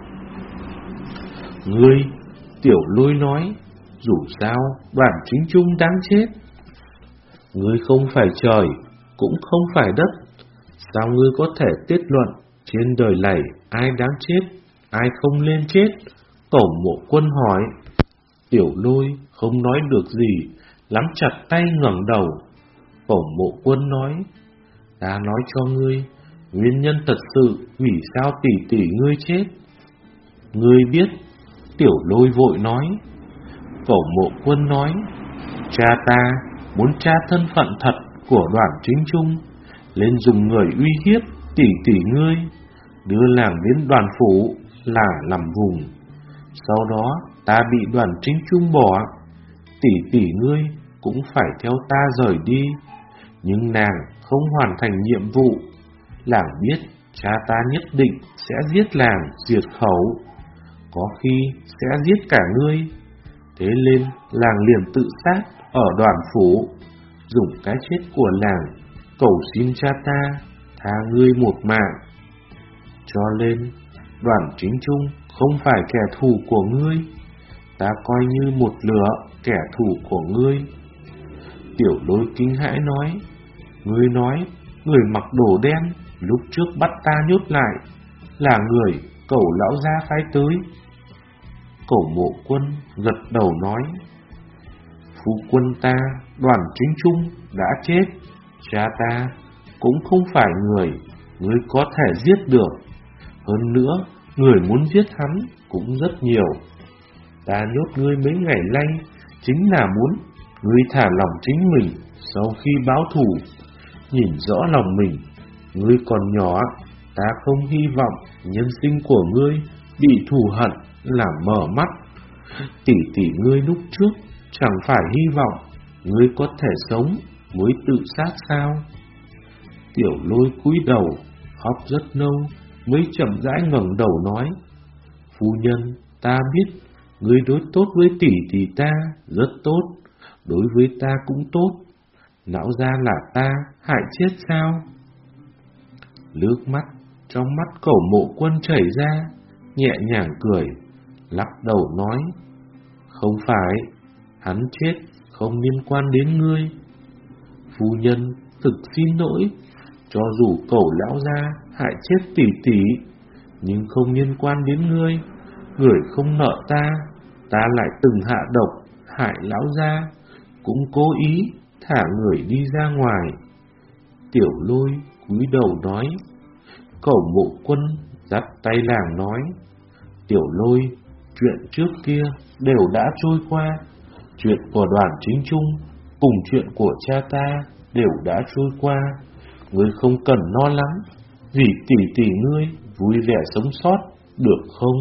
Ngươi, Tiểu Lôi nói, dù sao Đoàn Chính Trung đáng chết. Ngươi không phải trời, cũng không phải đất, Sao ngươi có thể kết luận trên đời này ai đáng chết, ai không nên chết? Cẩu Mộ Quân hỏi. Tiểu Lôi không nói được gì, nắm chặt tay ngẩng đầu. Cẩu Mộ Quân nói, ta nói cho ngươi, nguyên nhân thật sự vì sao tỷ tỷ ngươi chết. Ngươi biết? Tiểu Lôi vội nói. Cẩu Mộ Quân nói, cha ta muốn tra thân phận thật của Đoàn Chính Trung, lên dùng người uy hiếp tỷ tỷ ngươi, đưa làng đến Đoàn phủ là làm vùng. Sau đó ta bị Đoàn Chính Trung bỏ, tỷ tỷ ngươi cũng phải theo ta rời đi. Nhưng nàng không hoàn thành nhiệm vụ. Làng biết cha ta nhất định sẽ giết làng diệt khẩu, có khi sẽ giết cả ngươi. Thế nên làng liền tự sát ở Đoàn phủ, dùng cái chết của làng cầu xin cha ta tha ngươi một mạng. Cho nên Đoàn Chính Trung không phải kẻ thù của ngươi, ta coi như một lửa kẻ thù của ngươi. Tiểu Lôi kinh hãi nói, ngươi nói người mặc đồ đen lúc trước bắt ta nhốt lại là người Cẩu lão gia phái tới? Cẩu Mộ Quân gật đầu nói, phu quân ta Đoàn Chính Trung đã chết, cha ta cũng không phải người ngươi có thể giết được. Hơn nữa, người muốn giết hắn cũng rất nhiều. Ta nhốt ngươi mấy ngày nay chính là muốn ngươi thả lòng chính mình sau khi báo thù. Nhìn rõ lòng mình, ngươi còn nhỏ, ta không hy vọng nhân sinh của ngươi bị thù hận làm mở mắt. Tỷ tỷ ngươi lúc trước chẳng phải hy vọng ngươi có thể sống mới tự sát sao? Tiểu Lôi cúi đầu khóc rất lâu mới chậm rãi ngẩng đầu nói, phu nhân, ta biết ngươi đối tốt với tỷ tỷ ta rất tốt, đối với ta cũng tốt. Lão gia là ta hại chết sao? Nước mắt trong mắt Cẩu Mộ Quân chảy ra, nhẹ nhàng cười, lắc đầu nói, không phải, hắn chết không liên quan đến ngươi. Phu nhân thực xin lỗi, cho dù Cẩu lão gia hại chết tỷ tỷ, nhưng không liên quan đến ngươi. Người không nợ ta, ta lại từng hạ độc hại lão gia, cũng cố ý thả người đi ra ngoài. Tiểu Lôi cúi đầu nói. Cẩu Mộ Quân dắt tay làng nói, Tiểu Lôi, chuyện trước kia đều đã trôi qua. Chuyện của Đoàn Chính Trung cùng chuyện của cha ta đều đã trôi qua. Ngươi không cần lo lắng, vì tỷ tỷ ngươi vui vẻ sống sót, được không?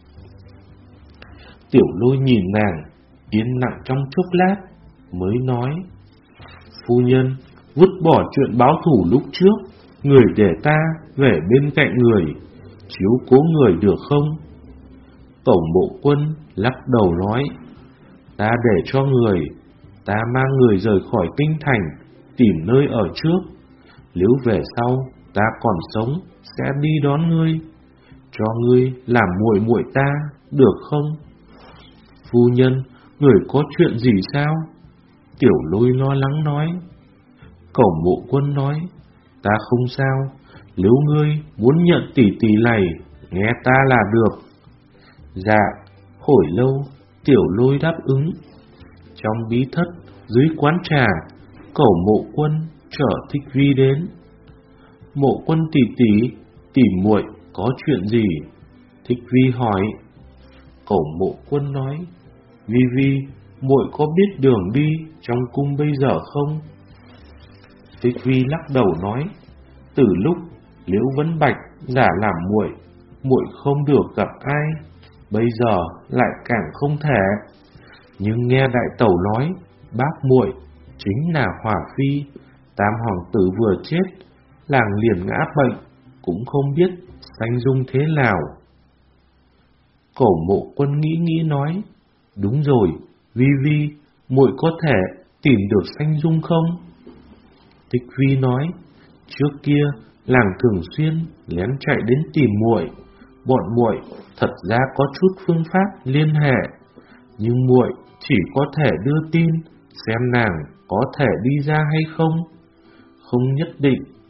Tiểu Lôi nhìn nàng, yên lặng trong chốc lát, mới nói, phu nhân, vứt bỏ chuyện báo thù lúc trước, người để ta về bên cạnh người, chiếu cố người được không? Cẩu Mộ Quân lắc đầu nói, ta để cho người, ta mang người rời khỏi kinh thành, tìm nơi ở trước. Nếu về sau ta còn sống, sẽ đi đón ngươi, cho ngươi làm muội muội ta, được không? Phu nhân, người có chuyện gì sao? Tiểu Lôi lo lắng nói. Cẩu Mộ Quân nói, ta không sao, nếu ngươi muốn nhận tỷ tỷ này, nghe ta là được. Dạ, hồi lâu, Tiểu Lôi đáp ứng. Trong bí thất, dưới quán trà, Cẩu Mộ Quân chở Thích Vi đến. Mộ Quân tỷ tỷ, tỷ muội có chuyện gì? Thích Vi hỏi. Cẩu Mộ Quân nói, Vi Vi, muội có biết đường đi trong cung bây giờ không? Thích Vi lắc đầu nói, từ lúc Liễu Vân Bạch giả làm muội, muội không được gặp ai, bây giờ lại càng không thể. Nhưng nghe đại tẩu nói, bác muội chính là Hỏa Phi, tam hoàng tử vừa chết, làng liền ngã bệnh, cũng không biết sanh dung thế nào. Cẩu Mộ Quân nghĩ nghĩ nói, đúng rồi, Vi Vi, muội có thể tìm được sanh dung không? Thích Vi nói, trước kia làng thường xuyên lén chạy đến tìm muội, bọn muội thật ra có chút phương pháp liên hệ, nhưng muội chỉ có thể đưa tin xem nàng có thể đi ra hay không, không nhất định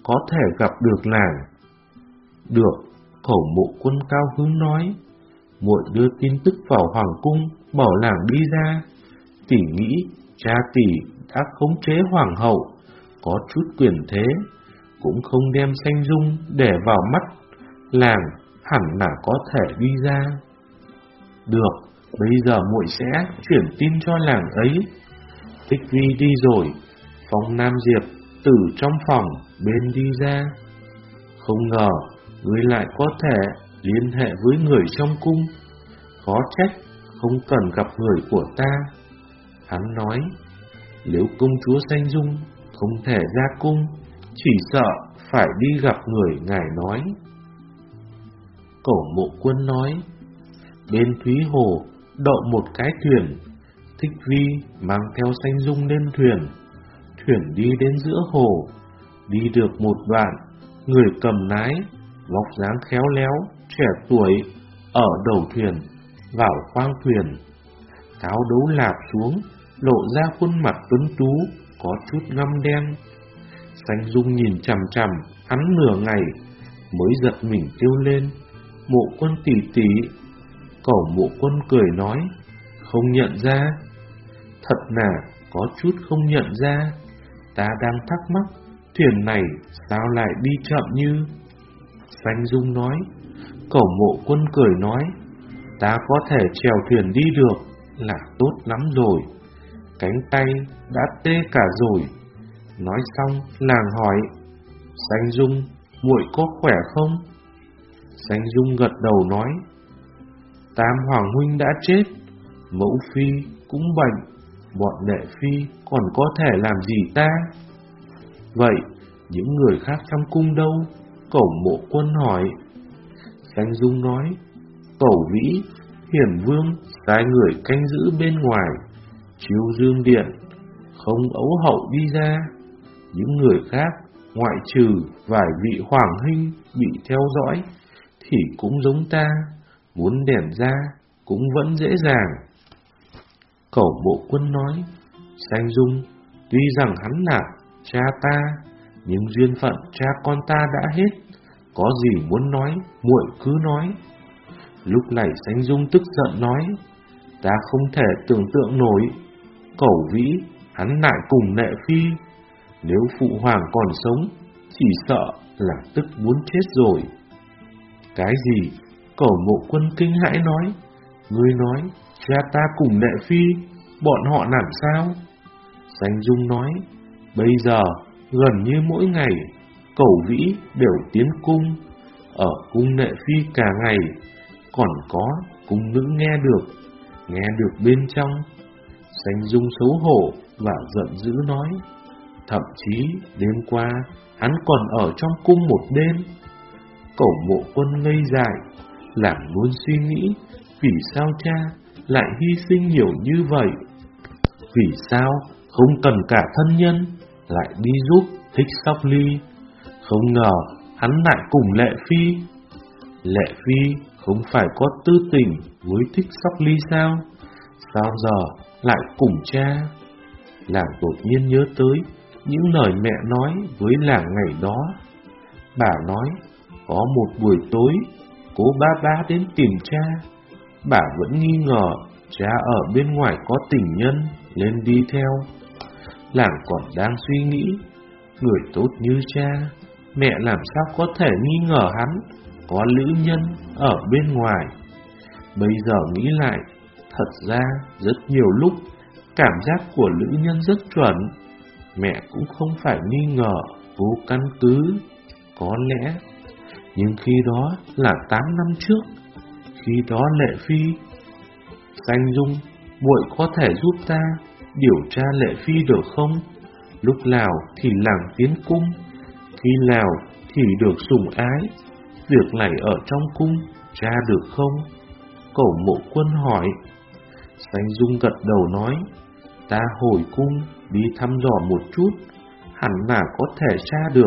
có thể gặp được làng. Được, Cẩu Mộ Quân cao hứng nói. Muội đưa tin tức vào hoàng cung, bảo làng đi ra. Tỷ nghĩ cha tỷ đã khống chế hoàng hậu, có chút quyền thế, cũng không đem Sanh Dung để vào mắt, làng hẳn là có thể đi ra. Được, bây giờ muội sẽ chuyển tin cho làng ấy. Thích Vi đi rồi, Phong Nam Diệp từ trong phòng bên đi ra. Không ngờ ngươi lại có thể liên hệ với người trong cung, khó trách không cần gặp người của ta. Hắn nói, nếu công chúa Sanh Dung không thể ra cung, chỉ sợ phải đi gặp người ngài nói. Cẩu Mộ Quân nói, bên Thúy Hồ đậu một cái thuyền, Thích Vi mang theo Sanh Dung lên thuyền. Thuyền đi đến giữa hồ, đi được một đoạn, người cầm lái, vóc dáng khéo léo, trẻ tuổi, ở đầu thuyền, vào khoang thuyền. Tháo đấu lạp xuống, lộ ra khuôn mặt tuấn tú, có chút ngăm đen. Sanh Dung nhìn chằm chằm hắn nửa ngày, mới giật mình kêu lên, Mộ Quân tỷ tỷ. Cẩu Mộ Quân cười nói, không nhận ra. Thật là có chút không nhận ra, ta đang thắc mắc, thuyền này sao lại đi chậm như. Sanh Dung nói. Cẩu Mộ Quân cười nói, ta có thể chèo thuyền đi được là tốt lắm rồi, cánh tay đã tê cả rồi. Nói xong làng hỏi, Sanh Dung, muội có khỏe không? Sanh Dung gật đầu nói, Tam Hoàng huynh đã chết, mẫu phi cũng bệnh, bọn Lệ phi còn có thể làm gì ta? Vậy những người khác trong cung đâu? Cẩu Mộ Quân hỏi. Sanh Dung nói, Cẩu Vĩ, Hiển Vương sai người canh giữ bên ngoài Chiêu Dương Điện, không ấu hậu đi ra. Những người khác ngoại trừ vài vị hoàng huynh bị theo dõi thì cũng giống ta, muốn đèn ra cũng vẫn dễ dàng. Cẩu Mộ Quân nói, Sanh Dung, tuy rằng hắn là cha ta, nhưng duyên phận cha con ta đã hết, có gì muốn nói, muội cứ nói. Lúc này Sanh Dung tức giận nói, ta không thể tưởng tượng nổi, Cẩu Vĩ, hắn lại cùng Lệ phi, nếu phụ hoàng còn sống, chỉ sợ là tức muốn chết rồi. Cái gì? Cẩu Mộ Quân kinh hãi nói, ngươi nói, cha ta cùng Lệ phi, bọn họ làm sao? Sanh Dung nói, bây giờ, gần như mỗi ngày, Cẩu Vĩ đều tiến cung, ở cung Lệ phi cả ngày, còn có cung nữ nghe được, nghe được bên trong. Sanh Dung xấu hổ và giận dữ nói, thậm chí đêm qua hắn còn ở trong cung một đêm. Cẩu Mộ Quân ngây dại, làm luôn suy nghĩ, vì sao cha lại hy sinh nhiều như vậy? Vì sao không cần cả thân nhân lại đi giúp Thích Sóc Ly? Không ngờ hắn lại cùng Lệ phi. Lệ phi không phải có tư tình với Thích Sóc Ly sao? Sao giờ lại cùng cha? Làng đột nhiên nhớ tới những lời mẹ nói với làng ngày đó. Bà nói có một buổi tối cô ba ba đến tìm cha, bà vẫn nghi ngờ cha ở bên ngoài có tình nhân nên đi theo. Làng còn đang suy nghĩ, người tốt như cha, mẹ làm sao có thể nghi ngờ hắn có nữ nhân ở bên ngoài. Bây giờ nghĩ lại, thật ra rất nhiều lúc cảm giác của nữ nhân rất chuẩn, mẹ cũng không phải nghi ngờ vô căn cứ. Có lẽ, nhưng khi đó là tám năm trước, khi đó Lệ phi. Sanh Dung, muội có thể giúp ta điều tra Lệ phi được không? Lúc nào thì làng tiến cung, khi nào thì được sủng ái, việc này ở trong cung tra được không? Cẩu Mộ Quân hỏi. Sanh Dung gật đầu nói, ta hồi cung đi thăm dò một chút, hẳn là có thể tra được.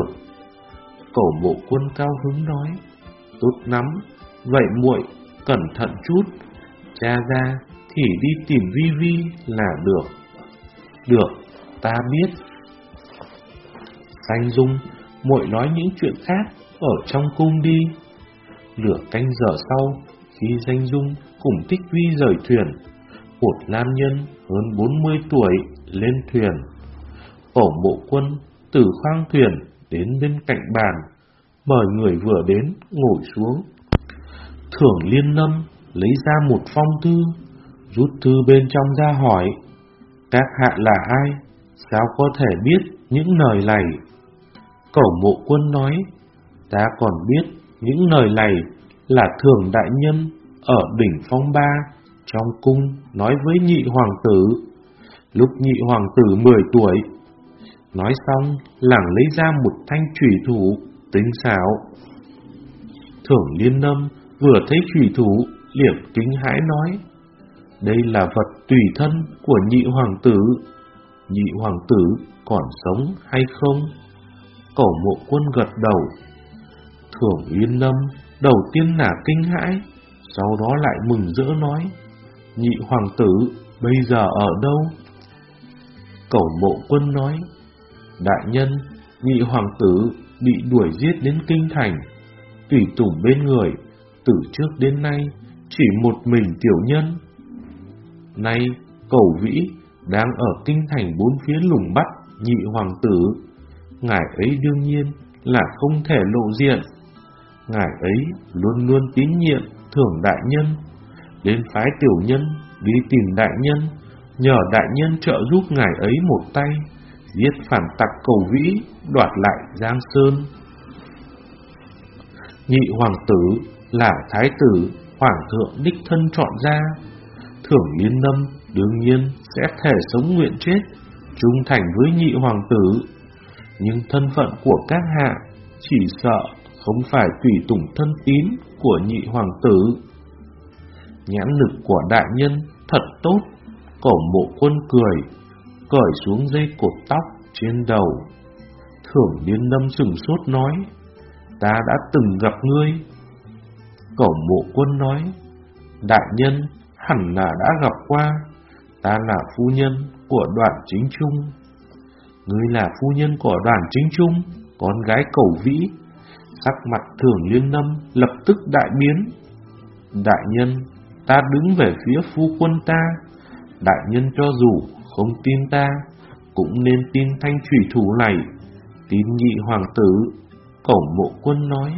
Cẩu Mộ Quân cao hứng nói, tốt lắm, vậy muội cẩn thận chút, tra ra thì đi tìm Vi Vi là được. Được, ta biết. Sanh Dung muội nói những chuyện khác ở trong cung đi. Nửa canh giờ sau, khi Danh Dung cùng Tích Vi rời thuyền, một nam nhân hơn bốn mươi tuổi lên thuyền. Cổ Mộ Quân từ khoang thuyền đến bên cạnh bàn, mời người vừa đến ngồi xuống. Thưởng Liên Lâm lấy ra một phong thư, rút thư bên trong ra hỏi: các hạ là ai? Sao có thể biết những lời này? Cổ Mộ Quân nói: ta còn biết những lời này là Thường đại nhân ở đỉnh Phong Ba trong cung nói với nhị hoàng tử lúc nhị hoàng tử mười tuổi. Nói xong, lảng lấy ra một thanh chủy thủ tinh xảo. Thưởng Liên Lâm vừa thấy chủy thủ liền kinh hãi nói: đây là vật tùy thân của nhị hoàng tử. Nhị hoàng tử còn sống hay không? Cổ Mộ Quân gật đầu. Thưởng Liên Lâm đầu tiên là kinh hãi, sau đó lại mừng rỡ nói: nhị hoàng tử bây giờ ở đâu? Cổ Mộ Quân nói: đại nhân, nhị hoàng tử bị đuổi giết đến kinh thành, tùy tùng bên người từ trước đến nay chỉ một mình tiểu nhân. Nay Cẩu Vĩ đang ở kinh thành bốn phía lùng bắt nhị hoàng tử, ngài ấy đương nhiên là không thể lộ diện. Ngài ấy luôn luôn tín nhiệm Thưởng đại nhân, đến phái tiểu nhân đi tìm đại nhân, nhờ đại nhân trợ giúp ngài ấy một tay giết phản tặc Cẩu Vĩ, đoạt lại Giang Sơn. Nhị hoàng tử là thái tử hoàng thượng đích thân chọn ra, Thưởng Liên Lâm đương nhiên sẽ thể sống nguyện chết, trung thành với nhị hoàng tử. Nhưng thân phận của các hạ chỉ sợ không phải tùy tùng thân tín của nhị hoàng tử. Nhãn lực của đại nhân thật tốt. Cổ Mộ Quân cười, cởi xuống dây cột tóc trên đầu. Thưởng Liên Lâm sửng sốt nói: ta đã từng gặp ngươi. Cổ Mộ Quân nói: đại nhân hẳn là đã gặp qua, ta là phu nhân của Đoàn Chính Trung. Ngươi là phu nhân của Đoàn Chính Trung, con gái Cẩu Vĩ. Sắc mặt Thưởng Liên Lâm lập tức đại biến. Đại nhân, ta đứng về phía phu quân ta. Đại nhân cho dù không tin ta, cũng nên tin thanh chủy thủ này, tin nhị hoàng tử. Cổ Mộ Quân nói.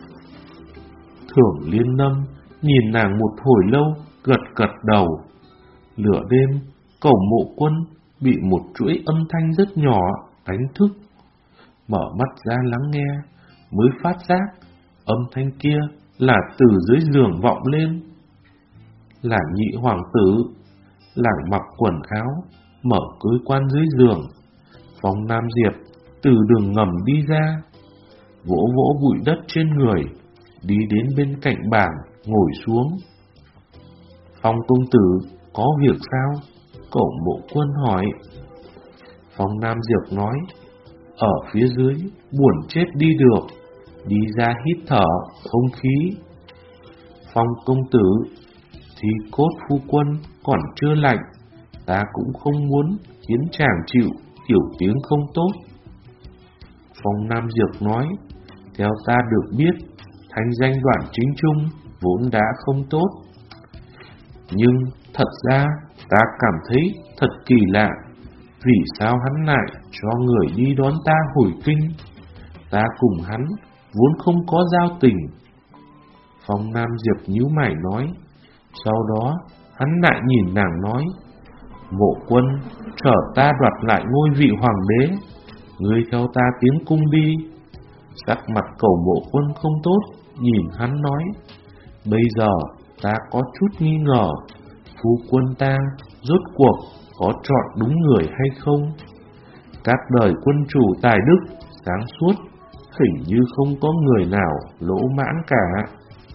Thưởng Liên Lâm nhìn nàng một hồi lâu, gật gật đầu. Nửa đêm, Cổ Mộ Quân bị một chuỗi âm thanh rất nhỏ đánh thức. Mở mắt ra lắng nghe, mới phát giác âm thanh kia là từ dưới giường vọng lên. Là nhị hoàng tử. Làng mặc quần áo, mở cưới quan dưới giường. Phong Nam Diệp từ đường ngầm đi ra, vỗ vỗ bụi đất trên người, đi đến bên cạnh bàn ngồi xuống. Phong công tử có việc sao? Cổ Mộ Quân hỏi. Phong Nam Diệp nói: ở phía dưới buồn chết đi được, đi ra hít thở không khí. Phong công tử, thì cốt phu quân còn chưa lạnh, ta cũng không muốn khiến chàng chịu tiểu tiếng không tốt. Phong Nam Diệp nói: theo ta được biết, thanh danh Đoàn Chính Trung vốn đã không tốt. Nhưng thật ra ta cảm thấy thật kỳ lạ, vì sao hắn lại cho người đi đón ta hồi kinh? Ta cùng hắn vốn không có giao tình. Phong Nam Diệp nhíu mày nói. Sau đó hắn lại nhìn nàng nói: Mộ Quân, chờ ta đoạt lại ngôi vị hoàng đế, ngươi theo ta tiến cung đi. Sắc mặt Cổ Mộ Quân không tốt, nhìn hắn nói: bây giờ ta có chút nghi ngờ, phu quân ta rốt cuộc có chọn đúng người hay không? Các đời quân chủ tài đức, sáng suốt, hình như không có người nào lỗ mãng cả.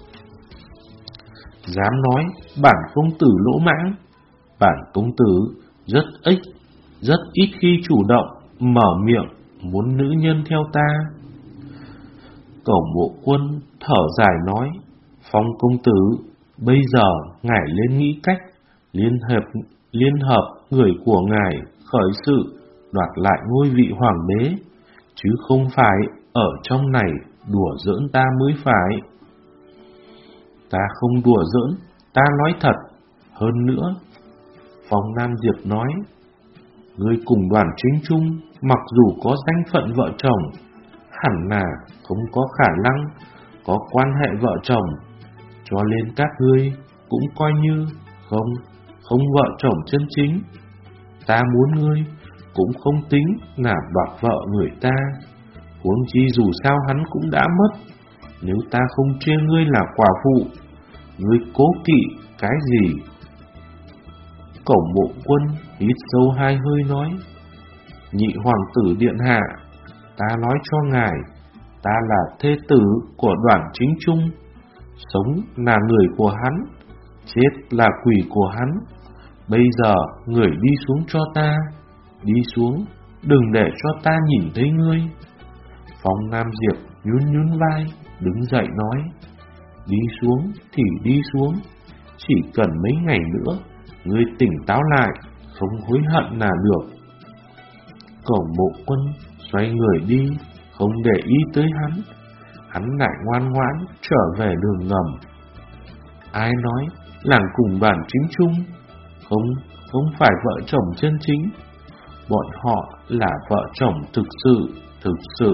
Dám nói bản công tử lỗ mãng? Bản công tử rất ít, rất ít khi chủ động mở miệng muốn nữ nhân theo ta. Cổ Mộ Quân thở dài nói: Phong công tử, bây giờ ngài lên nghĩ cách liên hợp liên hợp người của ngài khởi sự đoạt lại ngôi vị hoàng đế, chứ không phải ở trong này đùa giỡn ta mới phải. Ta không đùa giỡn, ta nói thật. Hơn nữa, Phong Nam Diệp nói, ngươi cùng Đoàn Chính Trung mặc dù có danh phận vợ chồng, hẳn là không có khả năng có quan hệ vợ chồng, cho nên các ngươi cũng coi như không, không vợ chồng chân chính. Ta muốn ngươi cũng không tính là đoạt vợ người ta, huống chi dù sao hắn cũng đã mất. Nếu ta không chê ngươi là quả phụ, ngươi cố kỵ cái gì? Cổng Mộ Quân hít sâu hai hơi nói, nhị hoàng tử điện hạ, ta nói cho ngài, ta là thê tử của Đoàn Chính Trung, sống là người của hắn, chết là quỷ của hắn. Bây giờ người đi xuống cho ta, đi xuống, đừng để cho ta nhìn thấy ngươi. Phong Nam Diệp nhún nhún vai, đứng dậy nói, đi xuống thì đi xuống, chỉ cần mấy ngày nữa ngươi tỉnh táo lại, không hối hận là được. Cổng Mộ Quân xoay người đi, không để ý tới hắn. Hắn lại ngoan ngoãn trở về đường ngầm. Ai nói làng cùng Đoàn Chính Trung Không, không phải vợ chồng chân chính. Bọn họ là vợ chồng thực sự, thực sự.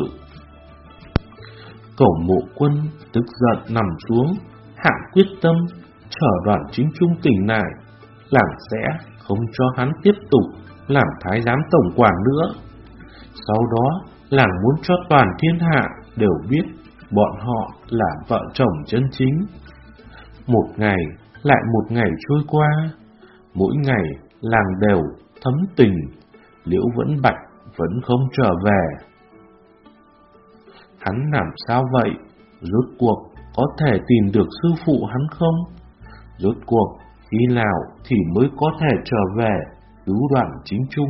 Cổng Mộ Quân tức giận nằm xuống, hạ quyết tâm chờ Đoàn Chính Trung tỉnh lại, làng sẽ không cho hắn tiếp tục làm thái giám tổng quản nữa. Sau đó làng muốn cho toàn thiên hạ đều biết bọn họ là vợ chồng chân chính. Một ngày lại một ngày trôi qua, mỗi ngày làng đều thấm tình, Liễu Vẫn Bạch vẫn không trở về. Hắn làm sao vậy? Rốt cuộc có thể tìm được sư phụ hắn không? Rốt cuộc khi nào thì mới có thể trở về cứu Đoàn Chính Trung?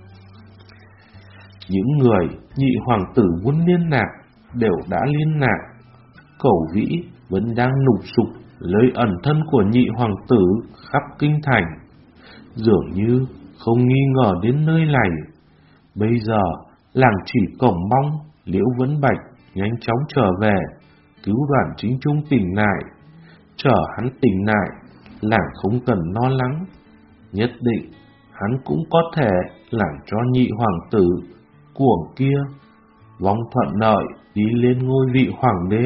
Những người nhị hoàng tử muốn liên lạc đều đã liên lạc. Cẩu Vĩ vẫn đang nục sục lấy ẩn thân của nhị hoàng tử khắp kinh thành, dường như không nghi ngờ đến nơi này. Bây giờ làng chỉ cổng mong Liễu Vẫn Bạch nhanh chóng trở về cứu Đoàn Chính Trung tỉnh lại. Chờ hắn tỉnh lại, làng không cần lo lắng, nhất định hắn cũng có thể làm cho nhị hoàng tử cuồng kia vong thuận lợi đi lên ngôi vị hoàng đế.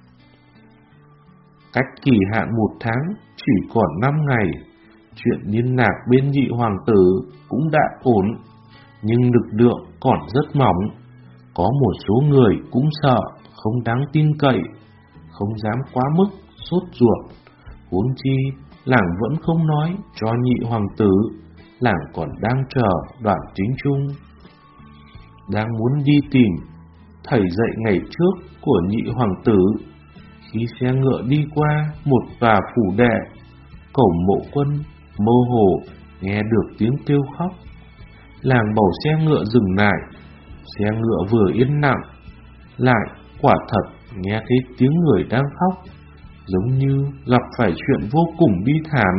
Cách kỳ hạn một tháng chỉ còn năm ngày, chuyện liên lạc bên nhị hoàng tử cũng đã ổn, nhưng lực lượng còn rất mỏng. Có một số người cũng sợ không đáng tin cậy, không dám quá mức sốt ruột. Huống chi làng vẫn không nói cho nhị hoàng tử, làng còn đang chờ Đoàn Chính Trung. Đang muốn đi tìm thầy dạy ngày trước của nhị hoàng tử, khi xe ngựa đi qua một tòa phủ đệ, Cổng Mộ Quân mơ hồ nghe được tiếng kêu khóc. Làng bảo xe ngựa dừng lại. Xe ngựa vừa yên lặng, lại quả thật nghe thấy tiếng người đang khóc, giống như gặp phải chuyện vô cùng bi thảm.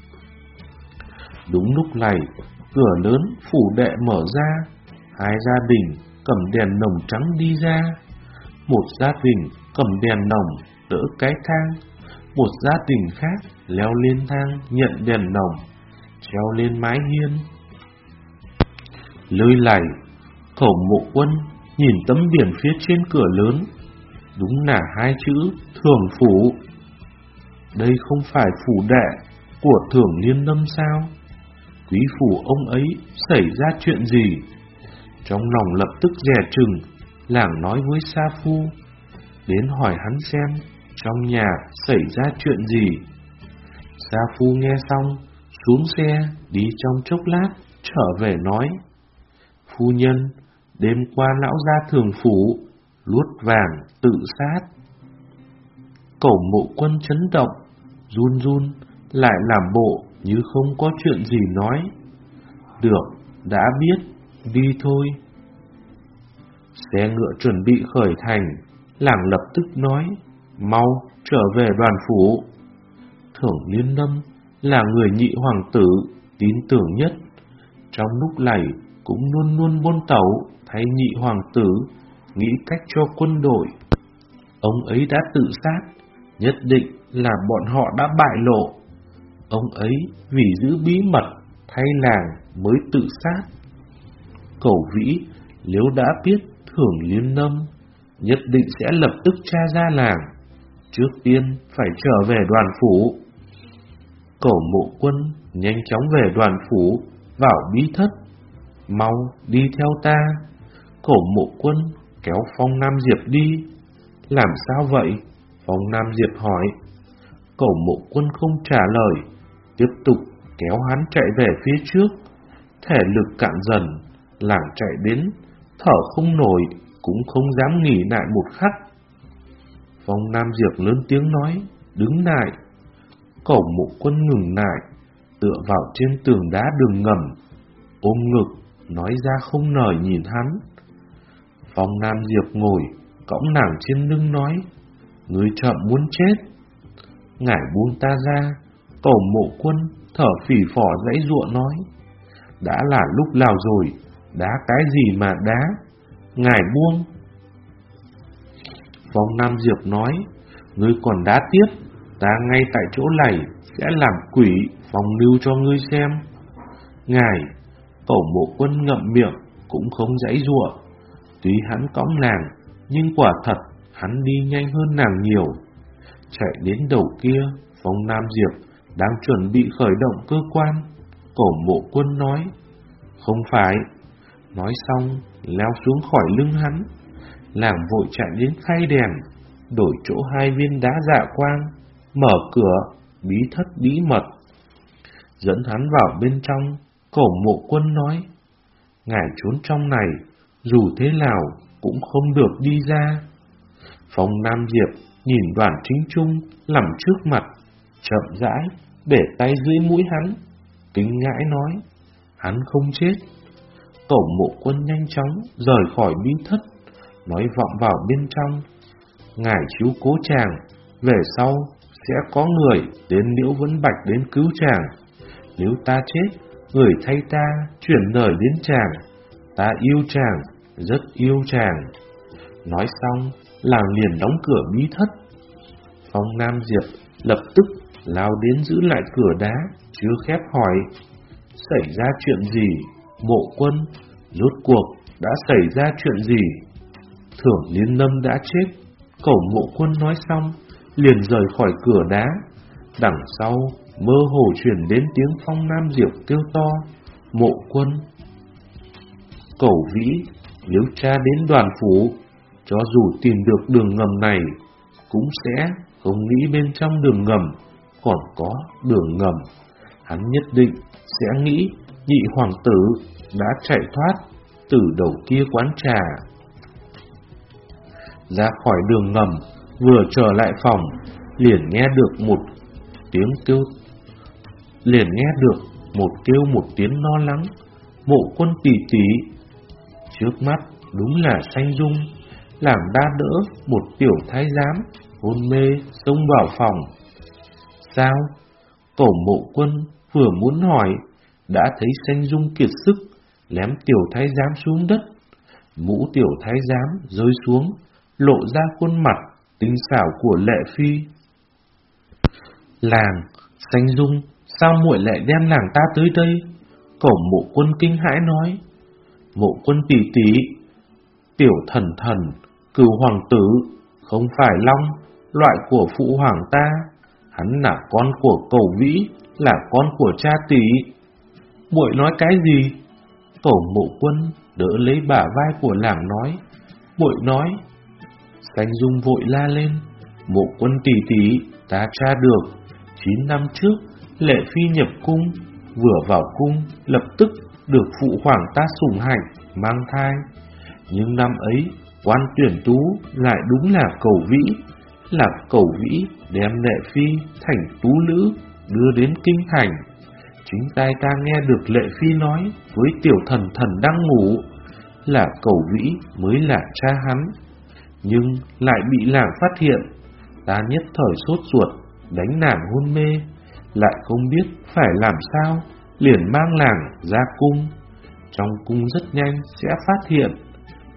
Đúng lúc này, cửa lớn phủ đệ mở ra, hai gia đình cầm đèn nồng trắng đi ra. Một gia đình cầm đèn nồng đỡ cái thang, một gia đình khác leo lên thang nhận đèn nồng, treo lên mái hiên. Lơi lầy, Cổng Mộ Quân nhìn tấm biển phía trên cửa lớn, đúng là hai chữ Thường Phủ. Đây không phải phủ đệ của Thường Liên Lâm sao? Quý phủ ông ấy xảy ra chuyện gì? Trong lòng lập tức dè chừng, làng nói với Sa Phu, đến hỏi hắn xem trong nhà xảy ra chuyện gì. Sa Phu nghe xong, xuống xe, đi trong chốc lát, trở về nói, phu nhân, đêm qua lão gia Thường Phủ luốt vàng tự sát. Cổng Mộ Quân chấn động, run run, lại làm bộ như không có chuyện gì nói. Được, đã biết, đi thôi. Xe ngựa chuẩn bị khởi thành, làng lập tức nói, mau trở về Đoàn phủ. Thưởng Liên Lâm là người nhị hoàng tử tin tưởng nhất, trong lúc này cũng luôn luôn buôn tẩu thay nhị hoàng tử nghĩ cách cho quân đội. Ông ấy đã tự sát, nhất định là bọn họ đã bại lộ. Ông ấy vì giữ bí mật thay làng mới tự sát. Cẩu Vĩ nếu đã biết Thưởng Liên Nâm, nhất định sẽ lập tức tra ra làng. Trước tiên phải trở về đoàn phủ. Cẩu Mộ Quân nhanh chóng về đoàn phủ, vào bí thất. Mau đi theo ta. Cẩu Mộ Quân kéo Phong Nam Diệp đi. Làm sao vậy? Phong Nam Diệp hỏi. Cẩu Mộ Quân không trả lời, tiếp tục kéo hắn chạy về phía trước. Thể lực cạn dần, làng chạy đến thở không nổi, cũng không dám nghỉ lại một khắc. Phong Nam Diệp lớn tiếng nói, đứng lại. Cẩu Mộ Quân ngừng lại, tựa vào trên tường đá đường ngầm, ôm ngực, nói ra không nời nhìn hắn. Phong Nam Diệp ngồi, cõng nàng trên lưng nói, ngươi chậm muốn chết. Ngải buông ta ra. Cẩu Mộ Quân thở phì phò dãy giụa nói, đã là lúc nào rồi, đá cái gì mà đá, ngải buông. Phong Nam Diệp nói, ngươi còn đá tiếp, ta ngay tại chỗ này sẽ làm quỷ phong lưu cho ngươi xem. Ngài. Cẩu Mộ Quân ngậm miệng, cũng không dãy giụa. Tuy hắn cõng nàng, nhưng quả thật hắn đi nhanh hơn nàng nhiều. Chạy đến đầu kia, Phong Nam Diệp đang chuẩn bị khởi động cơ quan. Cẩu Mộ Quân nói, không phải. Nói xong leo xuống khỏi lưng hắn. Làng vội chạy đến khay đèn, đổi chỗ hai viên đá dạ quang, mở cửa bí thất bí mật, dẫn hắn vào bên trong. Cẩu Mộ Quân nói, ngài trốn trong này, dù thế nào cũng không được đi ra. Phong Nam Diệp nhìn Đoàn Chính Trung nằm trước mặt, chậm rãi để tay dưới mũi hắn, kinh ngãi nói, hắn không chết. Cẩu Mộ Quân nhanh chóng rời khỏi bí thất, nói vọng vào bên trong, ngài chiếu cố chàng, về sau sẽ có người đến Liễu Vân Bạch đến cứu chàng. Nếu ta chết, người thay ta chuyển lời đến chàng, ta yêu chàng, rất yêu chàng. Nói xong, làng liền đóng cửa bí thất. Phong Nam Diệp lập tức lao đến giữ lại cửa đá, chưa khép hỏi, xảy ra chuyện gì? Mộ Quân, rốt cuộc đã xảy ra chuyện gì? Thưởng Liên Nâm đã chết. Cẩu Mộ Quân nói xong, liền rời khỏi cửa đá. Đằng sau mơ hồ truyền đến tiếng Phong Nam Diệp kêu to, Mộ Quân. Cẩu Vĩ nếu tra đến đoàn phủ, cho dù tìm được đường ngầm này, cũng sẽ không nghĩ bên trong đường ngầm còn có đường ngầm. Hắn nhất định sẽ nghĩ nhị hoàng tử đã chạy thoát từ đầu kia quán trà. Ra khỏi đường ngầm, vừa trở lại phòng, liền nghe được một tiếng kêu, liền nghe được một kêu một tiếng lo lắng, Mộ Quân tỷ tỷ. Trước mắt đúng là Sanh Dung, làm đa đỡ một tiểu thái giám hôn mê xông vào phòng. Sao? Cẩu Mộ Quân vừa muốn hỏi, đã thấy Sanh Dung kiệt sức, ném tiểu thái giám xuống đất. Mũ tiểu thái giám rơi xuống, lộ ra khuôn mặt tinh xảo của Lệ Phi. Làng, Sanh Dung, sao muội lại đem nàng ta tới đây? Cẩu Mộ Quân kinh hãi nói. Mộ Quân tỷ tỷ, tiểu thần thần, cửu hoàng tử, không phải long, loại của phụ hoàng ta. Hắn là con của Cẩu Vĩ, là con của cha tỷ. Muội nói cái gì? Cẩu Mộ Quân đỡ lấy bả vai của làng nói. Muội nói. Sanh Dung vội la lên. Mộ Quân tỷ tỷ, ta tra được, chín năm trước Lệ Phi nhập cung, vừa vào cung lập tức được phụ hoàng ta sủng hạnh mang thai. Nhưng năm ấy quan tuyển tú lại đúng là Cẩu Vĩ, là Cẩu Vĩ đem Lệ Phi thành tú nữ đưa đến kinh thành. Chính tai ta nghe được Lệ Phi nói với tiểu thần thần đang ngủ là Cẩu Vĩ mới là cha hắn, nhưng lại bị làng phát hiện. Ta nhất thời sốt ruột đánh nàng hôn mê, lại không biết phải làm sao, liền mang làng ra cung. Trong cung rất nhanh sẽ phát hiện.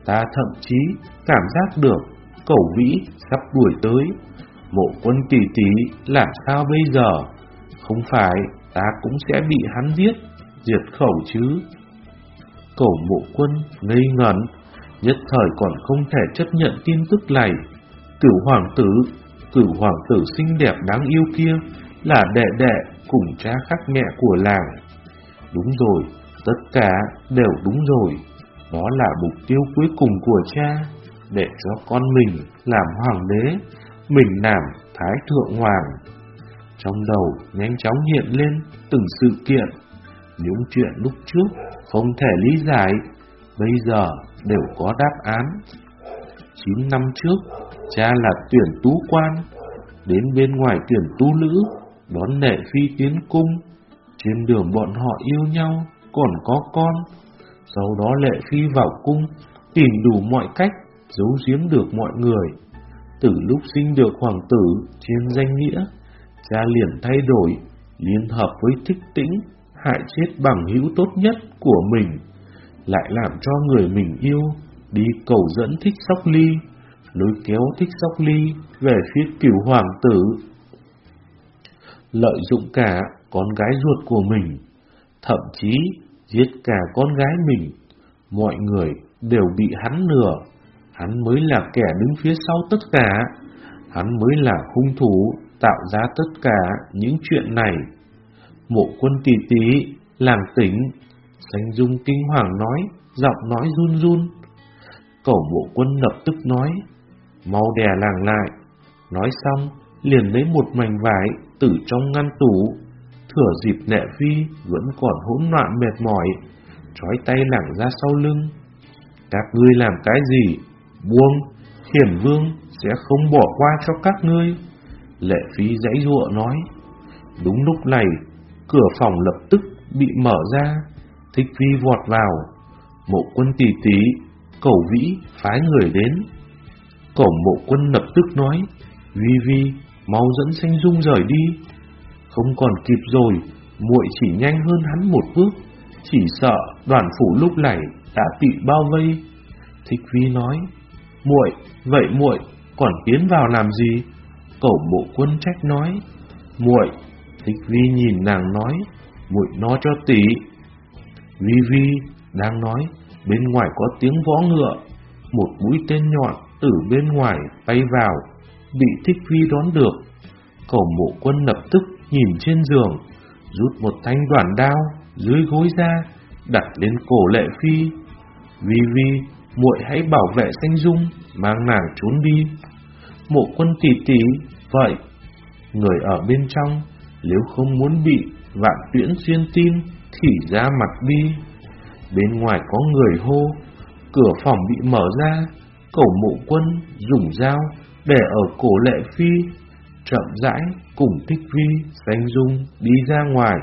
Ta thậm chí cảm giác được Cẩu Vĩ sắp đuổi tới. Mộ Quân tỷ tỷ làm sao bây giờ? Không phải ta cũng sẽ bị hắn giết, diệt khẩu chứ? Cẩu Mộ Quân ngây ngẩn, nhất thời còn không thể chấp nhận tin tức này. Cửu hoàng tử, cửu hoàng tử xinh đẹp đáng yêu kia là đệ đệ cùng cha khác mẹ của làng. Đúng rồi, tất cả đều đúng rồi. Đó là mục tiêu cuối cùng của cha, để cho con mình làm hoàng đế, mình làm thái thượng hoàng. Trong đầu nhanh chóng hiện lên từng sự kiện. Những chuyện lúc trước không thể lý giải, bây giờ đều có đáp án. Chín năm trước, cha là tuyển tú quan, đến bên ngoài tuyển tú nữ, đón Lệ Phi tiến cung. Trên đường bọn họ yêu nhau, còn có con. Sau đó Lệ Phi vào cung, tìm đủ mọi cách giấu giếm được mọi người. Từ lúc sinh được hoàng tử trên danh nghĩa, cha liền thay đổi, liên hợp với Thích Tĩnh, hại chết bằng hữu tốt nhất của mình, lại làm cho người mình yêu đi cầu dẫn Thích Sóc Ly, lôi kéo Thích Sóc Ly về phía Cửu hoàng tử, lợi dụng cả con gái ruột của mình, thậm chí giết cả con gái mình. Mọi người đều bị hắn lừa. Hắn mới là kẻ đứng phía sau tất cả. Hắn mới là hung thủ tạo ra tất cả những chuyện này. Mộ Quân tỷ tỷ, làng tỉnh. Sánh Dung kinh hoàng nói, giọng nói run run. Cẩu Mộ Quân lập tức nói, mau đè làng lại. Nói xong liền lấy một mảnh vải từ trong ngăn tủ. Thừa dịp Lệ Phi vẫn còn hỗn loạn mệt mỏi, trói tay lảng ra sau lưng. Các ngươi làm cái gì? Buông, Hiển Vương sẽ không bỏ qua cho các ngươi. Lệ Phi giãy giụa nói. Đúng lúc này, cửa phòng lập tức bị mở ra. Thích Phi vọt vào. Mộ Quân tỷ tỷ, Cẩu Vĩ phái người đến. Cẩu Mộ Quân lập tức nói, Vi Vi, mau dẫn Sánh Dung rời đi. Không còn kịp rồi, muội chỉ nhanh hơn hắn một bước, chỉ sợ đoàn phủ lúc này đã bị bao vây. Thích Vi nói, muội, vậy muội còn tiến vào làm gì? Cẩu Mộ Quân trách nói, muội. Thích Vi nhìn nàng nói, muội nói cho tỷ. Vi Vi đang nói, bên ngoài có tiếng võ ngựa, một mũi tên nhọn từ bên ngoài bay vào, bị Thích Vi đón được. Cẩu Mộ Quân lập tức nhìn trên giường, rút một thanh đoản đao dưới gối ra, đặt lên cổ Lệ Phi. Vi Vi, muội hãy bảo vệ Sánh Dung, mang nàng trốn đi. Mộ Quân tỷ tỷ, vậy người ở bên trong, nếu không muốn bị Vạn Tuyễn xuyên tim thì ra mặt đi. Bên ngoài có người hô. Cửa phòng bị mở ra. Cẩu Mộ Quân dùng dao để ở cổ Lệ Phi, chậm rãi cùng Thích Vi, Sánh Dung đi ra ngoài.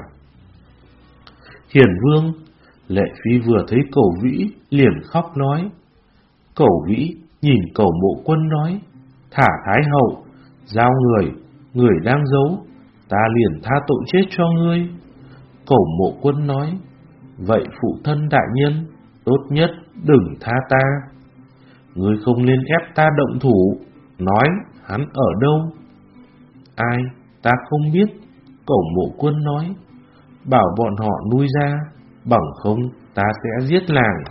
Hiển Vương. Lệ Phi vừa thấy Cẩu Vĩ liền khóc nói. Cẩu Vĩ nhìn Cẩu Mộ Quân nói, thả Thái hậu, giao người, người đang giấu, ta liền tha tội chết cho ngươi. Cẩu Mộ Quân nói, vậy phụ thân đại nhân, tốt nhất đừng tha ta. Ngươi không nên ép ta động thủ, nói hắn ở đâu? Ai, ta không biết. Cẩu Mộ Quân nói, bảo bọn họ nuôi ra, bằng không ta sẽ giết làng.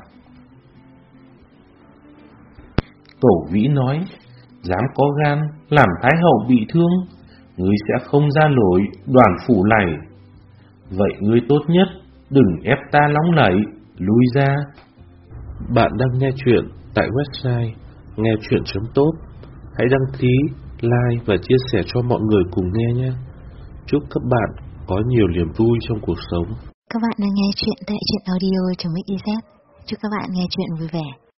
Cẩu Vĩ nói, dám có gan làm Thái hậu bị thương, ngươi sẽ không ra nổi đoàn phủ này. Vậy ngươi tốt nhất đừng ép ta nóng nảy, lui ra. Bạn đang nghe chuyện tại website nghe chuyện chấm tốt. Hãy đăng ký, like và chia sẻ cho mọi người cùng nghe nhé. Chúc các bạn có nhiều niềm vui trong cuộc sống. Các bạn đang nghe chuyện tại truyện audio chấm xyz. Chúc các bạn nghe chuyện vui vẻ.